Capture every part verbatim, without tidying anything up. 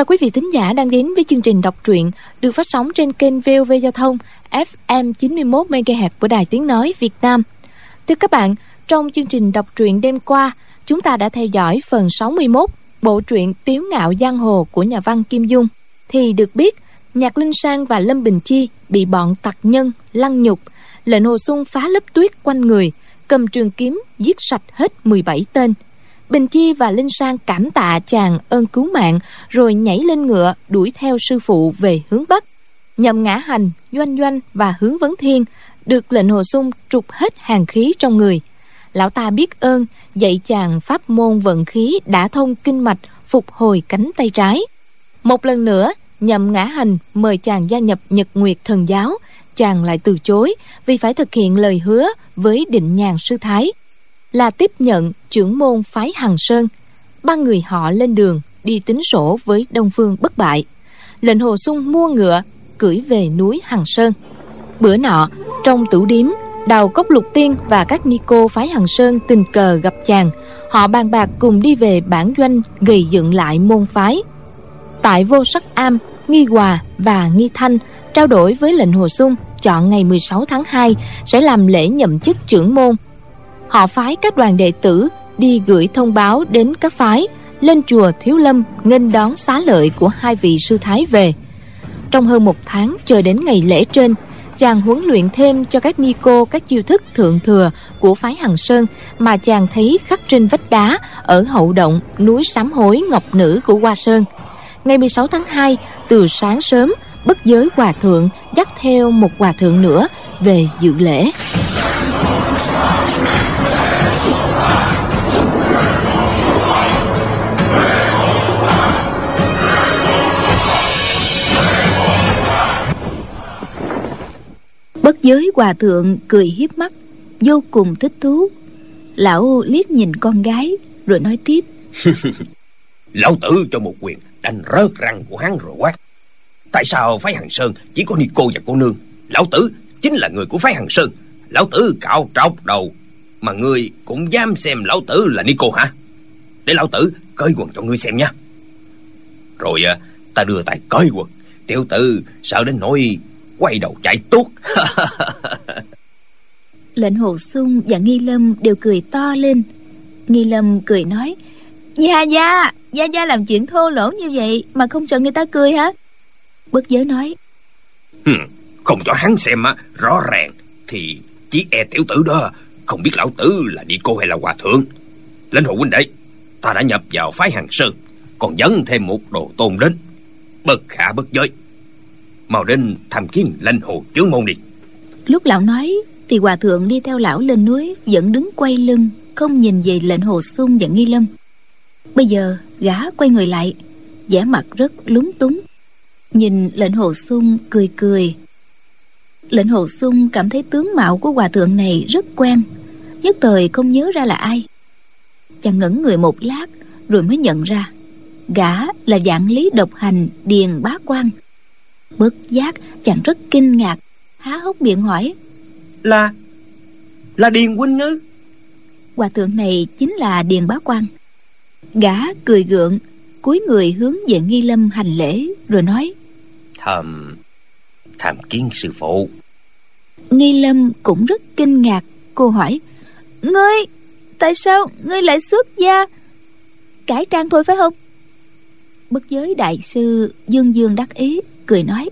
chào quý vị thính giả đang đến với chương trình đọc truyện được phát sóng trên kênh vê o vê Giao thông ép em chín mươi mốt mê ga héc của Đài Tiếng Nói Việt Nam. Thưa các bạn, trong chương trình đọc truyện đêm qua, chúng ta đã theo dõi phần sáu mươi mốt bộ truyện Tiếu Ngạo Giang Hồ của nhà văn Kim Dung. Thì được biết, Nhạc Linh Sang và Lâm Bình Chi bị bọn tặc nhân lăng nhục, lệnh Hồ Xuân phá lớp tuyết quanh người, cầm trường kiếm giết sạch hết mười bảy tên. Bình Chi và Linh Sang cảm tạ chàng ơn cứu mạng, rồi nhảy lên ngựa đuổi theo sư phụ về hướng Bắc. Nhậm Ngã Hành, Doanh Doanh và Hướng Vấn Thiên được lệnh Hồ Xuân trục hết hàn khí trong người. Lão ta biết ơn, dạy chàng pháp môn vận khí đã thông kinh mạch, phục hồi cánh tay trái. Một lần nữa, Nhậm Ngã Hành mời chàng gia nhập Nhật Nguyệt Thần Giáo, chàng lại từ chối vì phải thực hiện lời hứa với Định Nhàn sư thái là tiếp nhận trưởng môn phái Hằng Sơn. Ba người họ lên đường đi tính sổ với Đông Phương Bất Bại. Lệnh Hồ Xuân mua ngựa cưỡi về núi Hằng Sơn. Bữa nọ, trong tửu điếm, Đào Cốc Lục Tiên và các ni cô phái Hằng Sơn tình cờ gặp chàng. Họ bàn bạc cùng đi về bản doanh gầy dựng lại môn phái. Tại Vô Sắc Am, Nghi Hòa và Nghi Thanh trao đổi với lệnh Hồ Xuân chọn ngày mười sáu tháng hai sẽ làm lễ nhậm chức trưởng môn. Họ phái các đoàn đệ tử đi gửi thông báo đến các phái, lên chùa Thiếu Lâm nghênh đón xá lợi của hai vị sư thái về. Trong hơn một tháng chờ đến ngày lễ trên, chàng huấn luyện thêm cho các ni cô các chiêu thức thượng thừa của phái Hằng Sơn mà chàng thấy khắc trên vách đá ở hậu động núi Sám Hối Ngọc Nữ của Hoa Sơn. Ngày mười sáu tháng hai, từ sáng sớm, Bất Giới Hòa Thượng dắt theo một hòa thượng nữa về dự lễ. Bất Giới Hòa Thượng cười hiếp mắt, vô cùng thích thú. Lão liếc nhìn con gái rồi nói tiếp: Lão tử cho một quyền đánh rớt răng của hắn rồi quát: Tại sao phái Hằng Sơn chỉ có ni cô và cô nương? Lão tử chính là người của phái Hằng Sơn. Lão tử cạo trọc đầu mà ngươi cũng dám xem lão tử là ni cô hả? Để lão tử cởi quần cho ngươi xem nha. Rồi ta đưa tay cởi quần, tiểu tử sợ đến nỗi quay đầu chạy tuốt. Lệnh Hồ Xuân và Nghi Lâm đều cười to lên. Nghi Lâm cười nói: Gia Gia, Gia Gia làm chuyện thô lỗ như vậy mà không sợ người ta cười hả? Bất Giới nói: hmm, Không cho hắn xem á, rõ ràng thì chỉ e tiểu tử đó không biết lão tử là ni cô hay là hòa thượng. Lệnh Hồ huynh đệ, ta đã nhập vào phái Hằng Sơn, còn dẫn thêm một đồ tôn đến. Bất khả bất giới, mau đến tham kiến Lệnh Hồ trưởng môn đi. Lúc lão nói thì hòa thượng đi theo lão lên núi, vẫn đứng quay lưng, không nhìn về Lệnh Hồ Xuân và Nghi Lâm. Bây giờ gã quay người lại, vẻ mặt rất lúng túng, nhìn Lệnh Hồ Xuân cười cười. Lệnh Hồ Xuân cảm thấy tướng mạo của hòa thượng này rất quen, nhất thời không nhớ ra là ai. Chàng ngẩn người một lát rồi mới nhận ra gã là Vạn Lý Độc Hành Điền Bá Quan. Bất giác chàng rất kinh ngạc, há hốc miệng hỏi: Là Là Điền huynh ư? Hòa thượng này chính là Điền Bá Quan. Gã cười gượng, cúi người hướng về Nghi Lâm hành lễ rồi nói: Thầm Tham kiến sư phụ. Nghi Lâm cũng rất kinh ngạc. Cô hỏi: Ngươi, tại sao ngươi lại xuất gia? Cải trang thôi phải không? Bất Giới đại sư dương dương đắc ý, cười nói: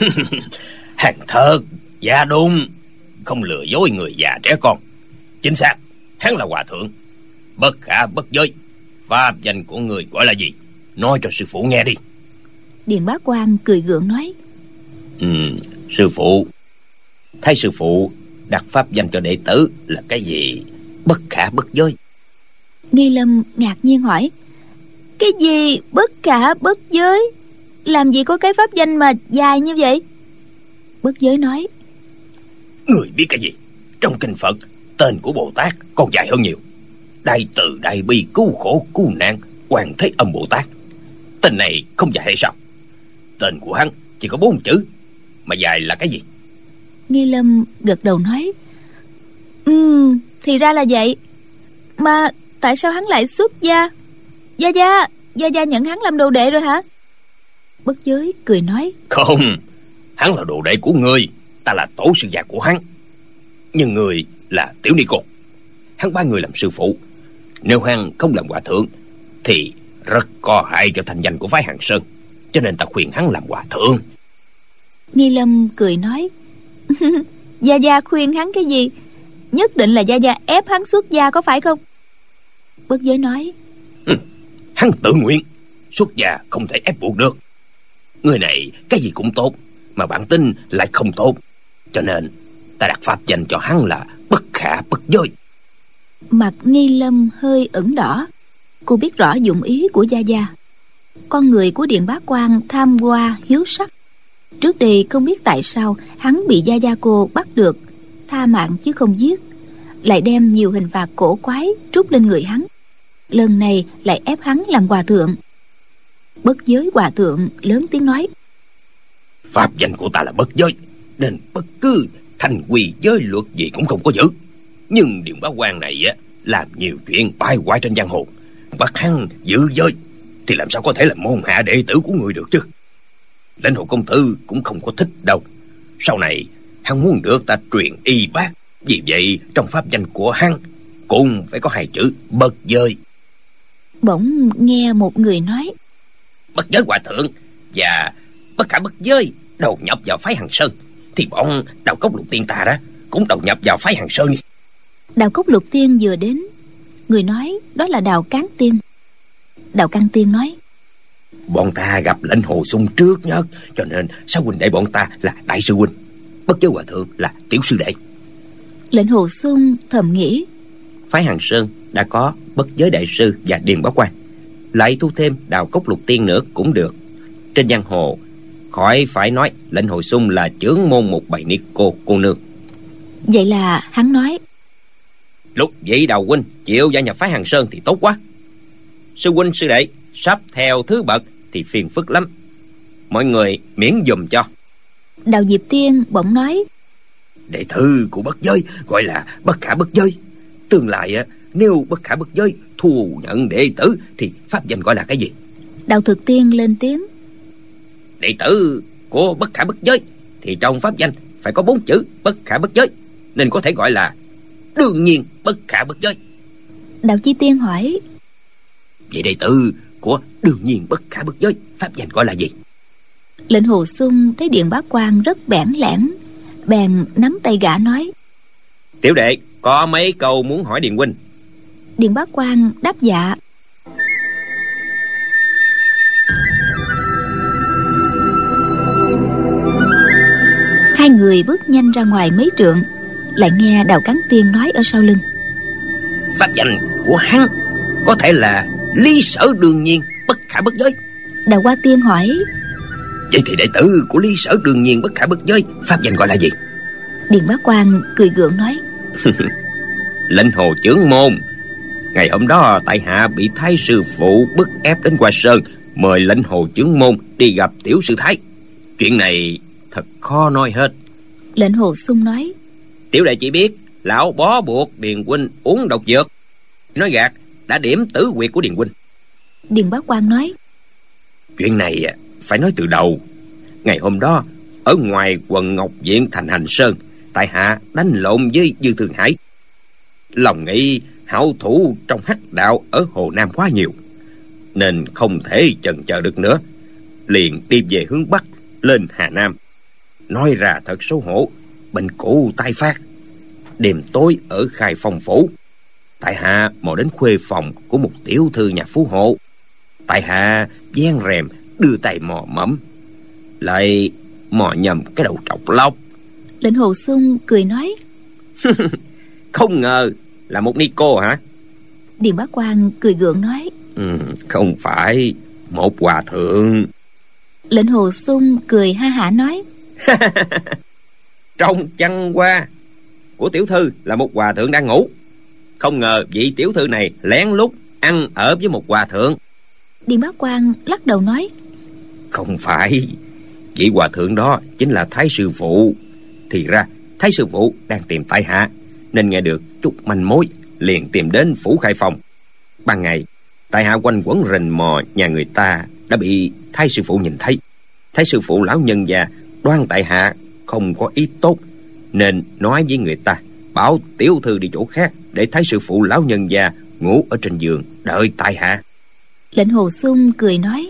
Hàng thật dạ đúng, không lừa dối người già trẻ con. Chính xác, hắn là hòa thượng. Bất khả bất giới, pháp danh của người gọi là gì? Nói cho sư phụ nghe đi. Điền Bá Quan cười gượng nói: Ừ, sư phụ, thấy sư phụ đặt pháp danh cho đệ tử là cái gì? Bất khả bất giới. Nghi Lâm ngạc nhiên hỏi: Cái gì bất khả bất giới? Làm gì có cái pháp danh mà dài như vậy? Bất Giới nói: Người biết cái gì? Trong kinh Phật, tên của Bồ Tát còn dài hơn nhiều. Đại từ đại bi cứu khổ cứu nạn Quan Thế Âm Bồ Tát. Tên này không dài hay sao? Tên của hắn chỉ có bốn chữ, mà dài là cái gì? Nghi Lâm gật đầu nói: Ừ, thì ra là vậy. Mà tại sao hắn lại xuất gia? Gia Gia, Gia Gia nhận hắn làm đồ đệ rồi hả? Bất giới cười nói: Không, hắn là đồ đệ của ngươi, ta là tổ sư già của hắn. Nhưng người là Tiểu Ni Cô, hắn bái người làm sư phụ. Nếu hắn không làm hòa thượng thì rất có hại cho thành danh của phái Hàng Sơn, cho nên ta khuyên hắn làm hòa thượng. Nghi Lâm cười nói: Gia Gia khuyên hắn cái gì? Nhất định là Gia Gia ép hắn xuất gia có phải không? Bất giới nói: ừ, hắn tự nguyện xuất gia, không thể ép buộc được. Người này cái gì cũng tốt, mà bản tính lại không tốt, cho nên ta đặt pháp danh cho hắn là Bất Khả Bất Giới. Mặt Nghi Lâm hơi ửng đỏ. Cô biết rõ dụng ý của Gia Gia. Con người của Điện Bá Quan tham hoa hiếu sắc. Trước đây không biết tại sao hắn bị Gia Gia cô bắt được, tha mạng chứ không giết, lại đem nhiều hình phạt cổ quái trút lên người hắn. Lần này lại ép hắn làm hòa thượng. Bất giới hòa thượng lớn tiếng nói: Pháp danh của ta là Bất Giới, nên bất cứ thành quy giới luật gì cũng không có giữ. Nhưng Điện Bá Quan này á, làm nhiều chuyện bại hoại trên giang hồ, bắt hắn giữ giới thì làm sao có thể là môn hạ đệ tử của người được chứ. Lãnh Hồ công tử cũng không có thích đâu. Sau này hắn muốn được ta truyền y bác, vì vậy trong pháp danh của hắn cũng phải có hai chữ Bất Giới. Bỗng nghe một người nói: Bất Giới hòa thượng và Bất Khả Bất Giới đầu nhập vào phái Hàng Sơn, thì bọn Đào Cốc Lục Tiên ta đó cũng đầu nhập vào phái Hàng Sơn đi. Đào Cốc Lục Tiên vừa đến, người nói đó là Đào Cán Tiên. Đào Cán Tiên nói: Bọn ta gặp Lãnh Hồ Sung trước nhất, cho nên sao huynh đệ bọn ta là đại sư huynh, Bất Giới hòa thượng là tiểu sư đệ. Lãnh Hồ Sung thầm nghĩ: phái Hàng Sơn đã có Bất Giới đại sư và Điền Bá Quan, lại thu thêm Đào Cốc Lục Tiên nữa cũng được. Trên giang hồ khỏi phải nói Lãnh Hồ Sung là chướng môn một bầy ni cô cô nương. Vậy là hắn nói: Lúc vậy Đào huynh chịu gia nhập phái Hàng Sơn thì tốt quá. Sư huynh sư đệ sắp theo thứ bậc thì phiền phức lắm, mọi người miễn dùm cho. Đào Diệp Tiên bỗng nói: Đệ tử của Bất Giới gọi là Bất Khả Bất Giới. Tương lai á, nếu Bất Khả Bất Giới thu nhận đệ tử thì pháp danh gọi là cái gì? Đào Thực Tiên lên tiếng: Đệ tử của Bất Khả Bất Giới thì trong pháp danh phải có bốn chữ Bất Khả Bất Giới, nên có thể gọi là đương nhiên Bất Khả Bất Giới. Đào Chi Tiên hỏi: Vậy đệ tử của đương nhiên Bất Khả Bất Giới pháp danh gọi là gì? Lệnh Hồ Sung thấy Điện Bá Quan rất bẽn lẽn, bèn nắm tay gã nói: Tiểu đệ có mấy câu muốn hỏi Điền huynh. Điện Bá Quan đáp dạ. Hai người bước nhanh ra ngoài mấy trượng, lại nghe Đào Cán Tiên nói ở sau lưng: Pháp danh của hắn có thể là Ly Sở Đương Nhiên Bất Khả Bất Giới. Đào Hoa Tiên hỏi: Vậy thì đệ tử của Ly Sở Đương Nhiên Bất Khả Bất Giới pháp danh gọi là gì? Điền Bá Quan cười gượng nói: Lãnh Hồ chướng môn. Ngày hôm đó tại hạ bị thái sư phụ bức ép đến Hoa Sơn, mời Lãnh Hồ chướng môn đi gặp tiểu sư thái. Chuyện này thật khó nói hết. Lệnh Hồ Sung nói: Tiểu đệ chỉ biết lão bó buộc Điền huynh uống độc dược, nói gạt đã điểm tử quyệt của Điền huynh. Điền Bá Quan nói: Chuyện này phải nói từ đầu. Ngày hôm đó ở ngoài quần Ngọc Viện thành Hành Sơn, tại hạ đánh lộn với Dư Thương Hải. Lòng nghĩ hảo thủ trong hắc đạo ở Hồ Nam quá nhiều, nên không thể chần chờ được nữa, liền đi về hướng Bắc lên Hà Nam. Nói ra thật xấu hổ, bệnh cũ tai phát. Đêm tối ở Khai Phong phủ, tại hạ mò đến khuê phòng của một tiểu thư nhà phú hộ. Tại hạ vén rèm đưa tay mò mẫm, lại mò nhầm cái đầu trọc lóc. Lệnh Hồ Sung cười nói: Không ngờ là một ni cô hả? Điền Bá Quan cười gượng nói: ừ, Không phải, một hòa thượng. Lệnh Hồ Sung cười ha hả nói: Trong chăn hoa của tiểu thư là một hòa thượng đang ngủ, không ngờ vị tiểu thư này lén lút ăn ở với một hòa thượng. Điền Bá Quan lắc đầu nói: Không phải, vị hòa thượng đó chính là thái sư phụ. Thì ra thái sư phụ đang tìm tại hạ, nên nghe được chút manh mối liền tìm đến phủ Khai Phong. Ban ngày tại hạ quanh quẩn rình mò nhà người ta đã bị thái sư phụ nhìn thấy, Thái sư phụ lão nhân già đoan tại hạ không có ý tốt, nên nói với người ta bảo tiểu thư đi chỗ khác, để thái sư phụ lão nhân già ngủ ở trên giường đợi tại hạ. Lệnh Hồ Xung cười nói: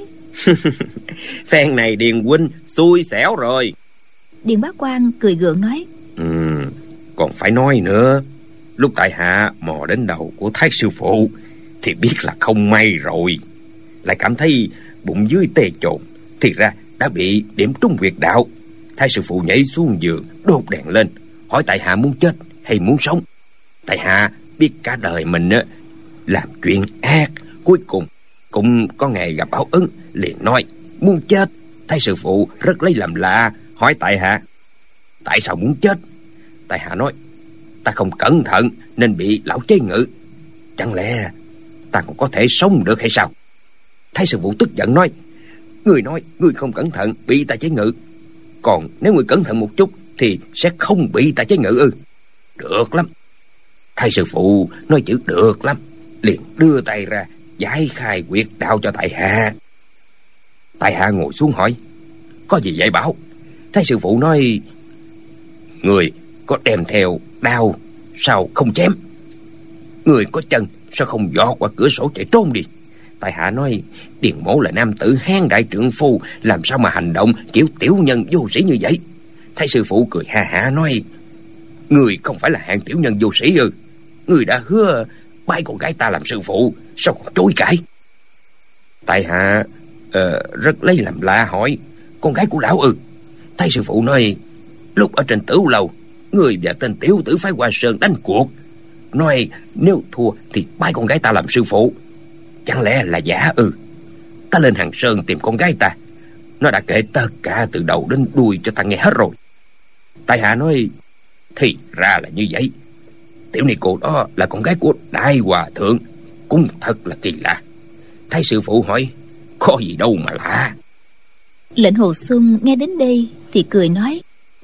Phen này Điền huynh xui xẻo rồi. Điền Bá Quang cười gượng nói: Ừ, còn phải nói nữa. Lúc tại hạ mò đến đầu của thái sư phụ thì biết là không may rồi, lại cảm thấy bụng dưới tê chồn, thì ra đã bị điểm trúng huyệt đạo. Thái sư phụ nhảy xuống giường, đốt đèn lên, hỏi tại hạ muốn chết hay muốn sống. Tại hạ biết cả đời mình á làm chuyện ác, cuối cùng cũng có ngày gặp báo ứng, liền nói muốn chết. Thái sư phụ rất lấy làm lạ, hỏi tại hạ tại sao muốn chết. Tại hạ nói ta không cẩn thận nên bị lão chế ngự, chẳng lẽ ta còn có thể sống được hay sao? Thái sư phụ tức giận nói: Người nói người không cẩn thận bị ta chế ngự, còn nếu người cẩn thận một chút thì sẽ không bị ta chế ngự ư? Được lắm. Thái sư phụ nói chữ được lắm, liền đưa tay ra giải khai huyệt đạo cho tại hạ. Tại hạ ngồi xuống hỏi: Có gì vậy Bảo? Thái sư phụ nói: Người có đem theo đao sao không chém? Người có chân sao không giọt qua cửa sổ chạy trốn đi? Tại hạ nói: Điền mỗ là nam tử hán đại trượng phu, làm sao mà hành động kiểu tiểu nhân vô sĩ như vậy? Thái sư phụ cười ha hả nói: Người không phải là hạng tiểu nhân vô sĩ ư? Người đã hứa bái con gái ta làm sư phụ, sao còn chối cãi? Tại hạ uh, rất lấy làm lạ hỏi: Con gái của lão ư? Thái sư phụ nói: Lúc ở trên Tửu Lầu, người và tên tiểu tử phái Hoa Sơn đánh cuộc, nói nếu thua thì bái con gái ta làm sư phụ. Chẳng lẽ là giả ư? Ta lên Hàng Sơn tìm con gái ta, nó đã kể tất cả từ đầu đến đuôi cho ta nghe hết rồi. Tại hạ nói: Thì ra là như vậy. Tiểu ni cô đó là con gái của Đại Hòa Thượng, cũng thật là kỳ lạ. Thái sư phụ hỏi: Có gì đâu mà lạ? Lệnh Hồ Xung nghe đến đây thì cười nói: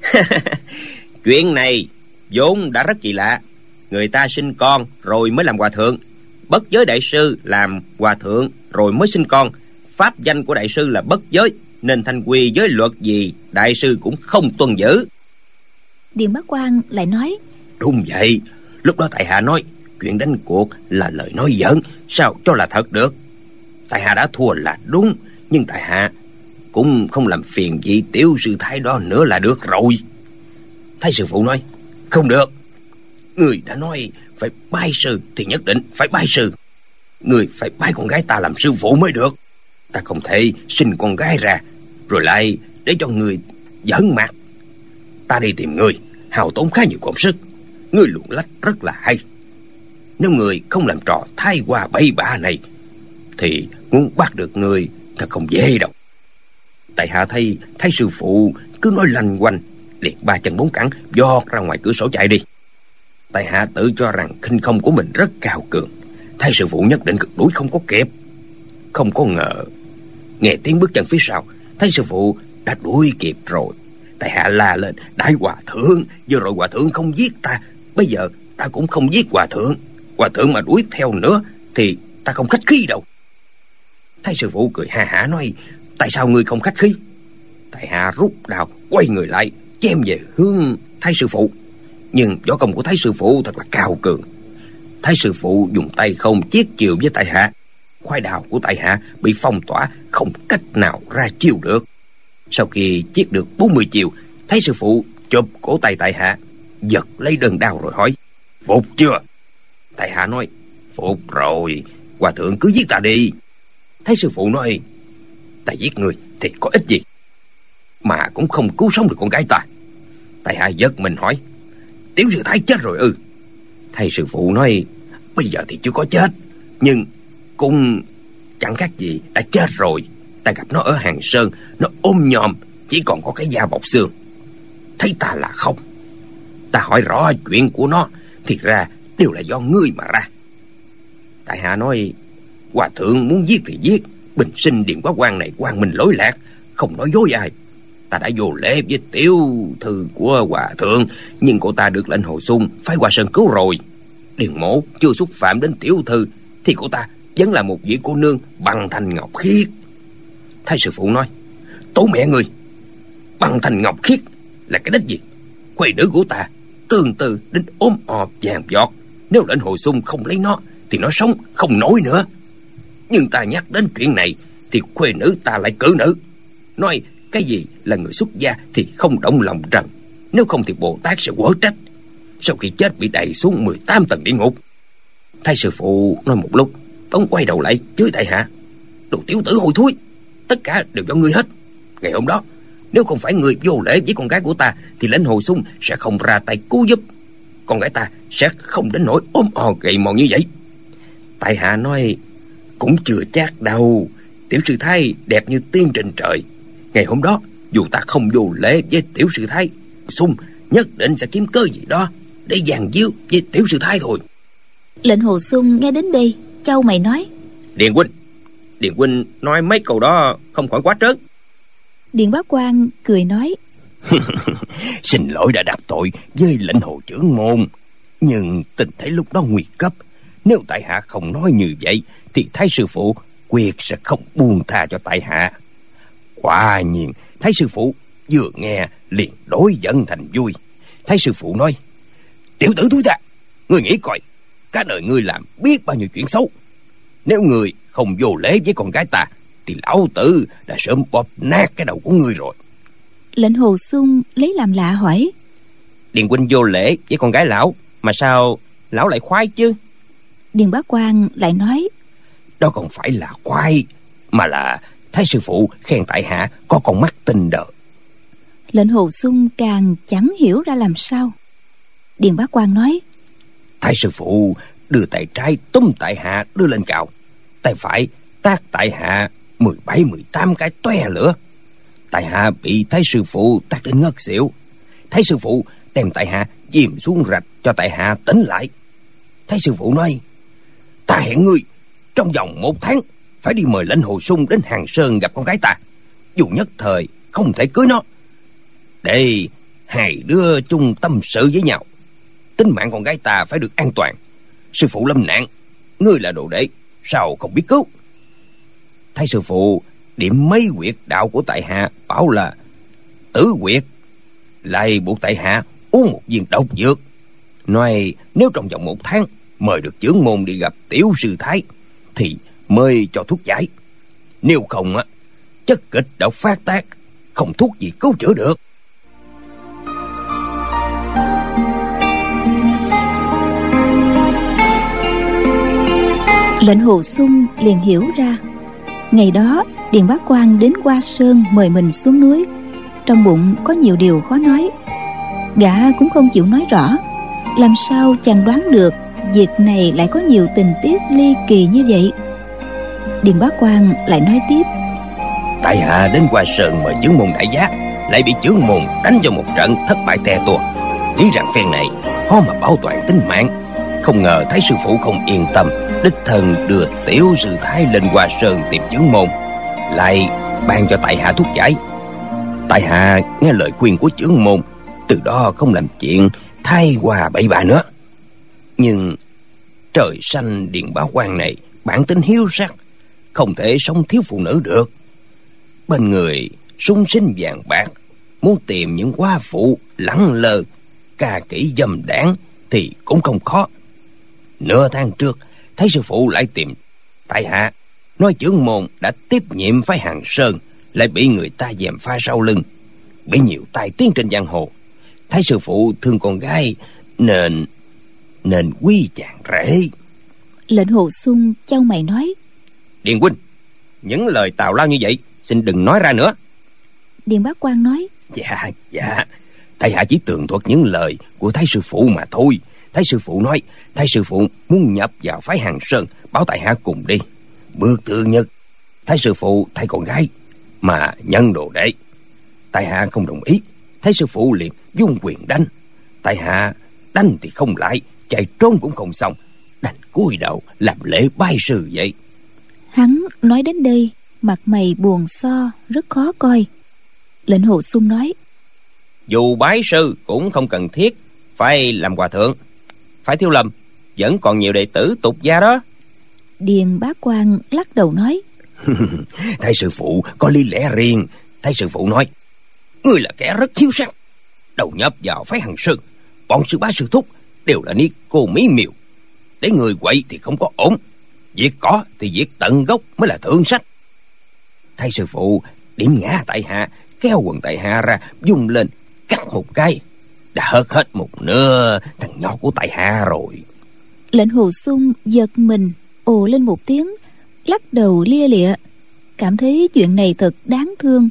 Chuyện này vốn đã rất kỳ lạ. Người ta sinh con rồi mới làm hòa thượng, bất giới đại sư làm hòa thượng rồi mới sinh con. Pháp danh của đại sư là bất giới, nên thanh quy giới luật gì đại sư cũng không tuân giữ. Điền Bá Quang lại nói: Đúng vậy. Lúc đó tại hạ nói chuyện đánh cuộc là lời nói giỡn, sao cho là thật được. Tại hạ đã thua là đúng, nhưng tại hạ cũng không làm phiền vị tiểu sư thái đó nữa là được rồi. Thái sư phụ nói: Không được. Người đã nói phải bái sư thì nhất định phải bái sư. Người phải bái con gái ta làm sư phụ mới được. Ta không thể sinh con gái ra rồi lại để cho người giỡn mặt. Ta đi tìm người hao tốn khá nhiều công sức, người luồn lách rất là hay. Nếu người không làm trò thái hoa bậy bạ này thì muốn bắt được người thật không dễ đâu. Tại hạ thấy thái sư phụ cứ nói lanh quanh, liền ba chân bốn cẳng giọt ra ngoài cửa sổ chạy đi. Tại hạ tự cho rằng khinh công của mình rất cao cường, thái sư phụ nhất định cực đuổi không có kịp. Không có ngờ nghe tiếng bước chân phía sau, thái sư phụ đã đuổi kịp rồi. Tại hạ la lên: Đại Hòa Thượng, vừa rồi Hòa Thượng không giết ta, bây giờ ta cũng không giết Hòa Thượng. Hòa Thượng mà đuổi theo nữa thì ta không khách khí đâu. Thái sư phụ cười ha hả nói: Tại sao ngươi không khách khí? Tại hạ rút đao quay người lại chém về hướng thái sư phụ, nhưng võ công của thái sư phụ thật là cao cường. Thái sư phụ dùng tay không chiết chiều với tại hạ, khoái đao của tại hạ bị phong tỏa, không cách nào ra chiêu được. Sau khi chiết được bốn mươi chiều, thái sư phụ chụp cổ tay tại hạ, giật lấy đơn đao rồi hỏi: Phục chưa? Tại hạ nói: Phục rồi, Hòa Thượng cứ giết ta đi. Thái sư phụ nói: Ta giết người thì có ích gì, mà cũng không cứu sống được con gái ta. Tại hạ giật mình hỏi: Tiểu sư thái chết rồi ư? Thái sư phụ nói: Bây giờ thì chưa có chết, nhưng cũng chẳng khác gì đã chết rồi. Ta gặp nó ở Hàng Sơn, nó ôm nhòm, chỉ còn có cái da bọc xương. Thấy ta là không. Ta hỏi rõ chuyện của nó, thì ra đều là do ngươi mà ra. Tại hạ nói: Hòa Thượng muốn giết thì giết, bình sinh Điền Bá Quang này quang minh lỗi lạc, không nói dối ai. Ta đã vô lễ với tiểu thư của Hòa Thượng, nhưng cô ta được lệnh Hồ Xung phái Hoa Sơn cứu rồi. Điền mỗ chưa xúc phạm đến tiểu thư thì cô ta vẫn là một vị cô nương bằng thành ngọc khiết. Thái sư phụ nói: Tổ mẹ người, Băng Thành Ngọc Khiết là cái đích gì? Khuê nữ của ta tương tư đến ốm o vàng giọt. Nếu lệnh Hồ Xung không lấy nó thì nó sống không nổi nữa. Nhưng ta nhắc đến chuyện này thì khuê nữ ta lại cử nữ, nói cái gì là người xuất gia thì không động lòng trần, nếu không thì Bồ Tát sẽ quở trách. Sau khi chết bị đày xuống mười tám tầng địa ngục. Thái sư phụ nói một lúc, bỗng quay đầu lại chửi tại hạ: Đồ tiểu tử hôi thối, tất cả đều do ngươi hết. Ngày hôm đó nếu không phải người vô lễ với con gái của ta thì lệnh Hồ Xung sẽ không ra tay cứu giúp. Con gái ta sẽ không đến nỗi ốm o gầy mòn như vậy. Tại hạ nói cũng chưa chắc đâu. Tiểu sư thái đẹp như tiên trên trời. Ngày hôm đó dù ta không vô lễ với tiểu sư thái, Xung nhất định sẽ kiếm cơ gì đó để dàn díu với tiểu sư thái thôi. Lệnh Hồ Xung nghe đến đây chau mày nói: Điền huynh, Điền huynh nói mấy câu đó không khỏi quá trớn. Điền Bá Quang cười nói: Xin lỗi đã đắc tội với lệnh Hồ trưởng môn, nhưng tình thế lúc đó nguy cấp. Nếu tại hạ không nói như vậy thì Thái sư phụ quyết sẽ không buông tha cho tại hạ. Quả nhiên Thái sư phụ vừa nghe liền đổi giận thành vui. Thái sư phụ nói: Tiểu tử túi ta, ngươi nghĩ coi, cả đời ngươi làm biết bao nhiêu chuyện xấu. Nếu ngươi không vô lễ với con gái ta thì lão tử đã sớm bóp nát cái đầu của ngươi rồi. Lệnh Hồ Xung lấy làm lạ hỏi: Điền huynh vô lễ với con gái lão, mà sao lão lại khoái chứ? Điền Bá Quang lại nói: Đó không phải là khoái, mà là Thái sư phụ khen tại hạ có con mắt tinh đờ. Lệnh Hồ Xung càng chẳng hiểu ra làm sao. Điền Bá Quang nói: Thái sư phụ đưa tay trái túm tại hạ đưa lên cào, tay phải tát tại hạ mười bảy mười tám cái toe lửa. Tại hạ bị Thái sư phụ tát đến ngất xỉu. Thái sư phụ đem tại hạ chìm xuống rạch cho tại hạ tỉnh lại. Thái sư phụ nói: Ta hẹn ngươi trong vòng một tháng phải đi mời lệnh Hồ Xung đến Hàng Sơn gặp con gái ta, dù nhất thời không thể cưới nó, để hai đứa chung tâm sự với nhau. Tính mạng con gái ta phải được an toàn. Sư phụ lâm nạn, ngươi là đồ đệ sao không biết cứu? Thái sư phụ điểm mấy huyệt đạo của tại hạ, bảo là tử huyệt, lại buộc tại hạ uống một viên độc dược, nói nếu trong vòng một tháng mời được trưởng môn đi gặp tiểu sư thái thì mới cho thuốc giải. Nếu không á, chất kịch đã phát tác, không thuốc gì cứu chữa được. Lệnh Hồ Xung liền hiểu ra. Ngày đó Điền Bá Quang đến Hoa Sơn mời mình xuống núi, trong bụng có nhiều điều khó nói. Gã cũng không chịu nói rõ. Làm sao chàng đoán được việc này lại có nhiều tình tiết ly kỳ như vậy? Điền Bá Quang lại nói tiếp: Tại hạ đến Hoa Sơn mời chướng môn đại giá, lại bị chướng môn đánh cho một trận thất bại te tua. Nghĩ rằng phen này khó mà bảo toàn tính mạng. Không ngờ Thái sư phụ không yên tâm, đích thân đưa tiểu sư thái lên Hoa Sơn tìm chướng môn, lại ban cho tại hạ thuốc giải. Tại hạ nghe lời khuyên của chướng môn, từ đó không làm chuyện thay hoa bậy bạ nữa. Nhưng trời xanh Điền Bá Quang này bản tính hiếu sắc, không thể sống thiếu phụ nữ được. Bên người sung sinh vàng bạc, muốn tìm những hoa phụ lẳng lơ ca kỹ dâm đảng thì cũng không khó. Nửa tháng trước Thái sư phụ lại tìm tại hạ, nói chướng môn đã tiếp nhiệm phái Hàng Sơn, lại bị người ta gièm pha sau lưng, bị nhiều tai tiếng trên giang hồ. Thái sư phụ thương con gái nên nên quý chàng rể. Lệnh Hồ Xung chau mày nói: Điền huynh, những lời tào lao như vậy xin đừng nói ra nữa. Điền Bá Quang nói: Dạ dạ tại hạ chỉ tường thuật những lời của Thái sư phụ mà thôi. Thái sư phụ nói Thái sư phụ muốn nhập vào phái Hàng Sơn, bảo tại hạ cùng đi. Bước thứ nhất, Thái sư phụ thay con gái mà nhân đồ đệ. Tại hạ không đồng ý. Thái sư phụ liền dung quyền đánh. Tại hạ đánh thì không lại, chạy trốn cũng không xong, đành cúi đầu làm lễ bái sư vậy. Hắn nói đến đây mặt mày buồn so, rất khó coi. Lệnh Hồ Xung nói: Dù bái sư cũng không cần thiết phải làm hòa thượng. Phải Thiếu Lâm vẫn còn nhiều đệ tử tục gia đó. Điền Bá Quang lắc đầu nói: Thái sư phụ có lý lẽ riêng, Thái sư phụ nói: Ngươi là kẻ rất hiếu sắc, đầu nhập vào phái Hằng Sơn. Bọn sư bá sư thúc đều là ni cô mỹ miều, để người quậy thì không có ổn, việc có thì việc tận gốc mới là thượng sách. Thái sư phụ điểm ngã tại hạ, kéo quần tại hạ ra, dung lên cắt một cái, đã hớt hết một nửa thằng nhỏ của tại hạ rồi. Lệnh Hồ Xung giật mình, ồ lên một tiếng, lắc đầu lia lịa, cảm thấy chuyện này thật đáng thương.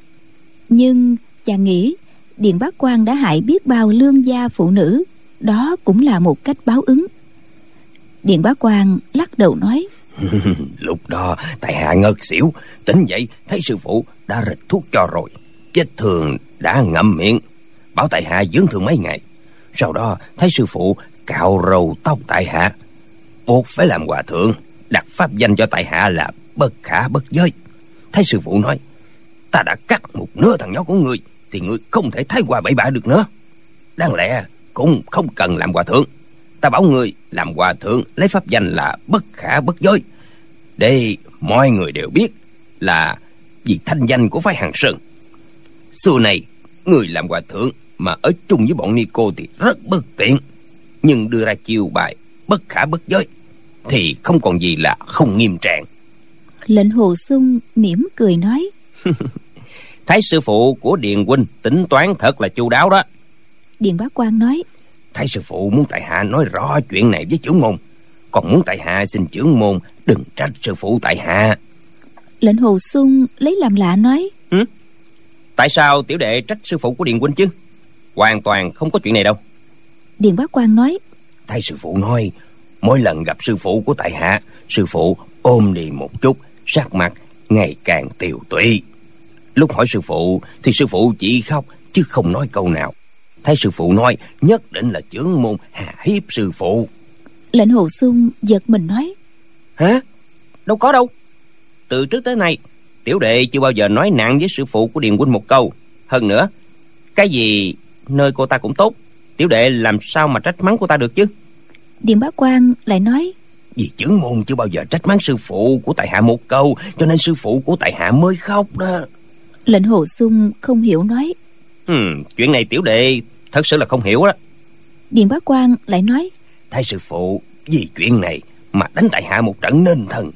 Nhưng chàng nghĩ Điền Bá Quang đã hại biết bao lương gia phụ nữ, đó cũng là một cách báo ứng. Điền Bá Quang lắc đầu nói: Lúc đó tại hạ ngất xỉu, tỉnh dậy thấy sư phụ đã rịch thuốc cho rồi, vết thương đã ngậm miệng, bảo tại hạ dưỡng thương mấy ngày. Sau đó thấy sư phụ cạo râu tóc tại hạ, buộc phải làm hòa thượng, đặt pháp danh cho tại hạ là bất khả bất giới. Thấy sư phụ nói: Ta đã cắt một nửa thằng nhỏ của ngươi, thì ngươi không thể thái hòa bậy bạ được nữa. Đáng lẽ cũng không cần làm hòa thượng, ta bảo ngươi làm hòa thượng lấy pháp danh là bất khả bất giới, để mọi người đều biết là vì thanh danh của phái Hằng Sơn. Xưa này người làm hòa thượng mà ở chung với bọn ni cô thì rất bất tiện, nhưng đưa ra chiêu bài bất khả bất giới thì không còn gì là không nghiêm trạng. Lệnh Hồ Xung mỉm cười nói: Thái sư phụ của Điền huynh tính toán thật là chu đáo đó. Điền Bá Quang nói: Thái sư phụ muốn tại hạ nói rõ chuyện này với trưởng môn, còn muốn tại hạ xin trưởng môn đừng trách sư phụ tại hạ. Lệnh Hồ Xung lấy làm lạ nói: ừ? Tại sao tiểu đệ trách sư phụ của Điền huynh chứ? Hoàn toàn không có chuyện này đâu. Điền Bá Quang nói: Thái sư phụ nói mỗi lần gặp sư phụ của tại hạ, sư phụ ôm đi một chút, sắc mặt ngày càng tiều tụy. Lúc hỏi sư phụ thì sư phụ chỉ khóc chứ không nói câu nào. Thái sư phụ nói nhất định là chưởng môn hà hiếp sư phụ. Lệnh Hồ Xung giật mình nói: Hả? Đâu có đâu. Từ trước tới nay tiểu đệ chưa bao giờ nói nặng với sư phụ của Điền huynh một câu. Hơn nữa, cái gì nơi cô ta cũng tốt, tiểu đệ làm sao mà trách mắng cô ta được chứ? Điền Bá Quang lại nói: Vì chưởng môn chưa bao giờ trách mắng sư phụ của tại hạ một câu, cho nên sư phụ của tại hạ mới khóc đó. Lệnh Hồ Xung không hiểu nói: ừ, Chuyện này tiểu đệ thật sự là không hiểu đó. Điền Bá Quang lại nói: Thái sư phụ vì chuyện này mà đánh tại hạ một trận nên thần.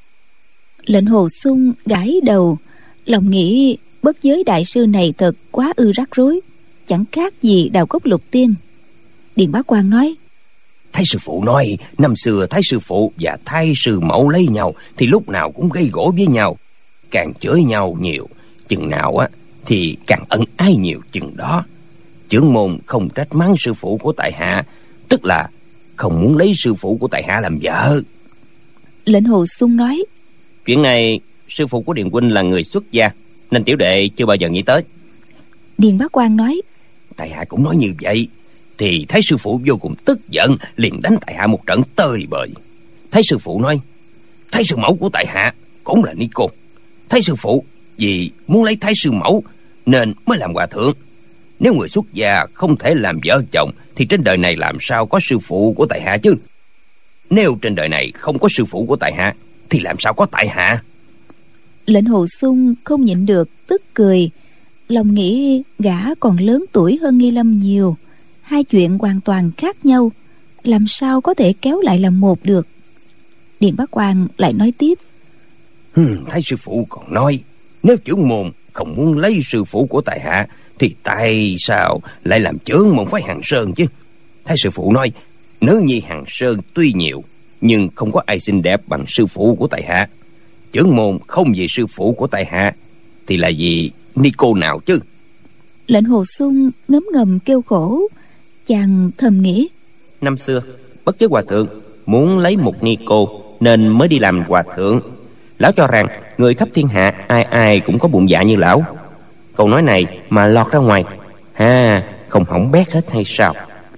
Lệnh Hồ Xung gãi đầu, lòng nghĩ bất giới đại sư này thật quá ư rắc rối, chẳng khác gì đào cốc lục tiên. Điền Bá Quang nói: Thái sư phụ nói năm xưa thái sư phụ và thái sư mẫu lấy nhau thì lúc nào cũng gây gỗ với nhau, càng chửi nhau nhiều chừng nào á thì càng ân ái nhiều chừng đó. Chưởng môn không trách mắng sư phụ của tại hạ, tức là không muốn lấy sư phụ của tại hạ làm vợ. Lệnh Hồ Xung nói: Chuyện này sư phụ của Điền huynh là người xuất gia, nên tiểu đệ chưa bao giờ nghĩ tới. Điền Bá Quang nói: Tại hạ cũng nói như vậy, thì thái sư phụ vô cùng tức giận, liền đánh tại hạ một trận tơi bời. Thái sư phụ nói: Thái sư mẫu của tại hạ cũng là ni cô, thái sư phụ vì muốn lấy thái sư mẫu nên mới làm hòa thượng. Nếu người xuất gia không thể làm vợ chồng thì trên đời này làm sao có sư phụ của tại hạ chứ? Nếu trên đời này không có sư phụ của tại hạ thì làm sao có tại hạ? Lệnh Hồ Xung không nhịn được tức cười, lòng nghĩ gã còn lớn tuổi hơn Nghi Lâm nhiều, hai chuyện hoàn toàn khác nhau, làm sao có thể kéo lại làm một được. Điền Bá Quang lại nói tiếp: hmm, Thái sư phụ còn nói nếu chưởng môn không muốn lấy sư phụ của tại hạ thì tại sao lại làm chưởng môn phái Hằng Sơn chứ? Thái sư phụ nói nữ nhi Hằng Sơn tuy nhiều nhưng không có ai xinh đẹp bằng sư phụ của tại hạ. Chưởng môn không vì sư phụ của tại hạ thì là vì ni cô nào chứ? Lệnh Hồ Xung ngấm ngầm kêu khổ, chàng thầm nghĩ: Năm xưa bất giới hòa thượng muốn lấy một ni cô nên mới đi làm hòa thượng. Lão cho rằng người khắp thiên hạ ai ai cũng có bụng dạ như lão. Câu nói này mà lọt ra ngoài, ha, không hỏng bét hết hay sao?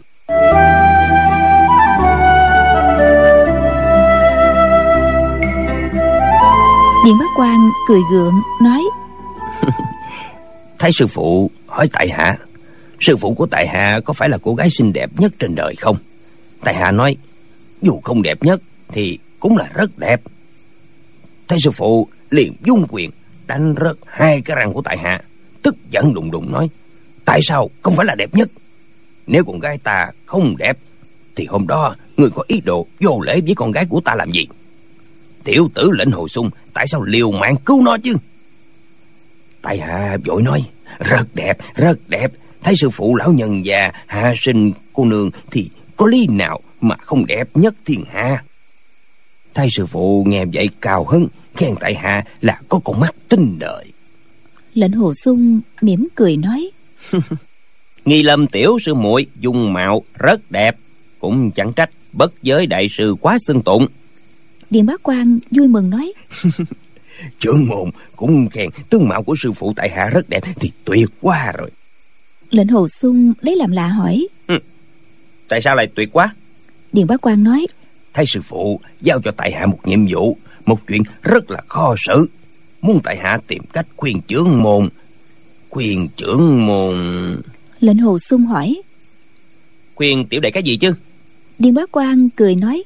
Điền Bá Quang cười gượng nói: Thái sư phụ hỏi tại hạ, sư phụ của tại hạ có phải là cô gái xinh đẹp nhất trên đời không? Tại hạ nói dù không đẹp nhất thì cũng là rất đẹp. Thái sư phụ liền dung quyền đánh rớt hai cái răng của tại hạ, tức giận đùng đùng nói: tại sao không phải là đẹp nhất? Nếu con gái ta không đẹp thì hôm đó người có ý đồ vô lễ với con gái của ta làm gì? Tiểu tử Lệnh Hồ Sung tại sao liều mạng cứu nó chứ? Tại hạ vội nói: rất đẹp, rất đẹp. Thấy sư phụ lão nhân già hạ sinh cô nương thì có lý nào mà không đẹp nhất thiên hạ? Thấy sư phụ nghe vậy cao hứng, khen tại hạ là có con mắt tinh đời. Lệnh Hồ Sung mỉm cười nói: Nghi Lâm tiểu sư muội dung mạo rất đẹp, cũng chẳng trách bất giới đại sư quá xưng tụng. Điền Bá Quang vui mừng nói: Trưởng môn cũng khen tướng mạo của sư phụ tại hạ rất đẹp thì tuyệt quá rồi. Lệnh Hồ Sung lấy làm lạ hỏi: ừ. Tại sao lại tuyệt quá? Điền Bá Quang nói: Thay sư phụ giao cho tại hạ một nhiệm vụ, một chuyện rất là khó xử, muốn tại hạ tìm cách khuyên trưởng môn. Khuyên trưởng môn... Lệnh Hồ Sung hỏi: khuyên tiểu đệ cái gì chứ? Điền Bá Quang cười nói: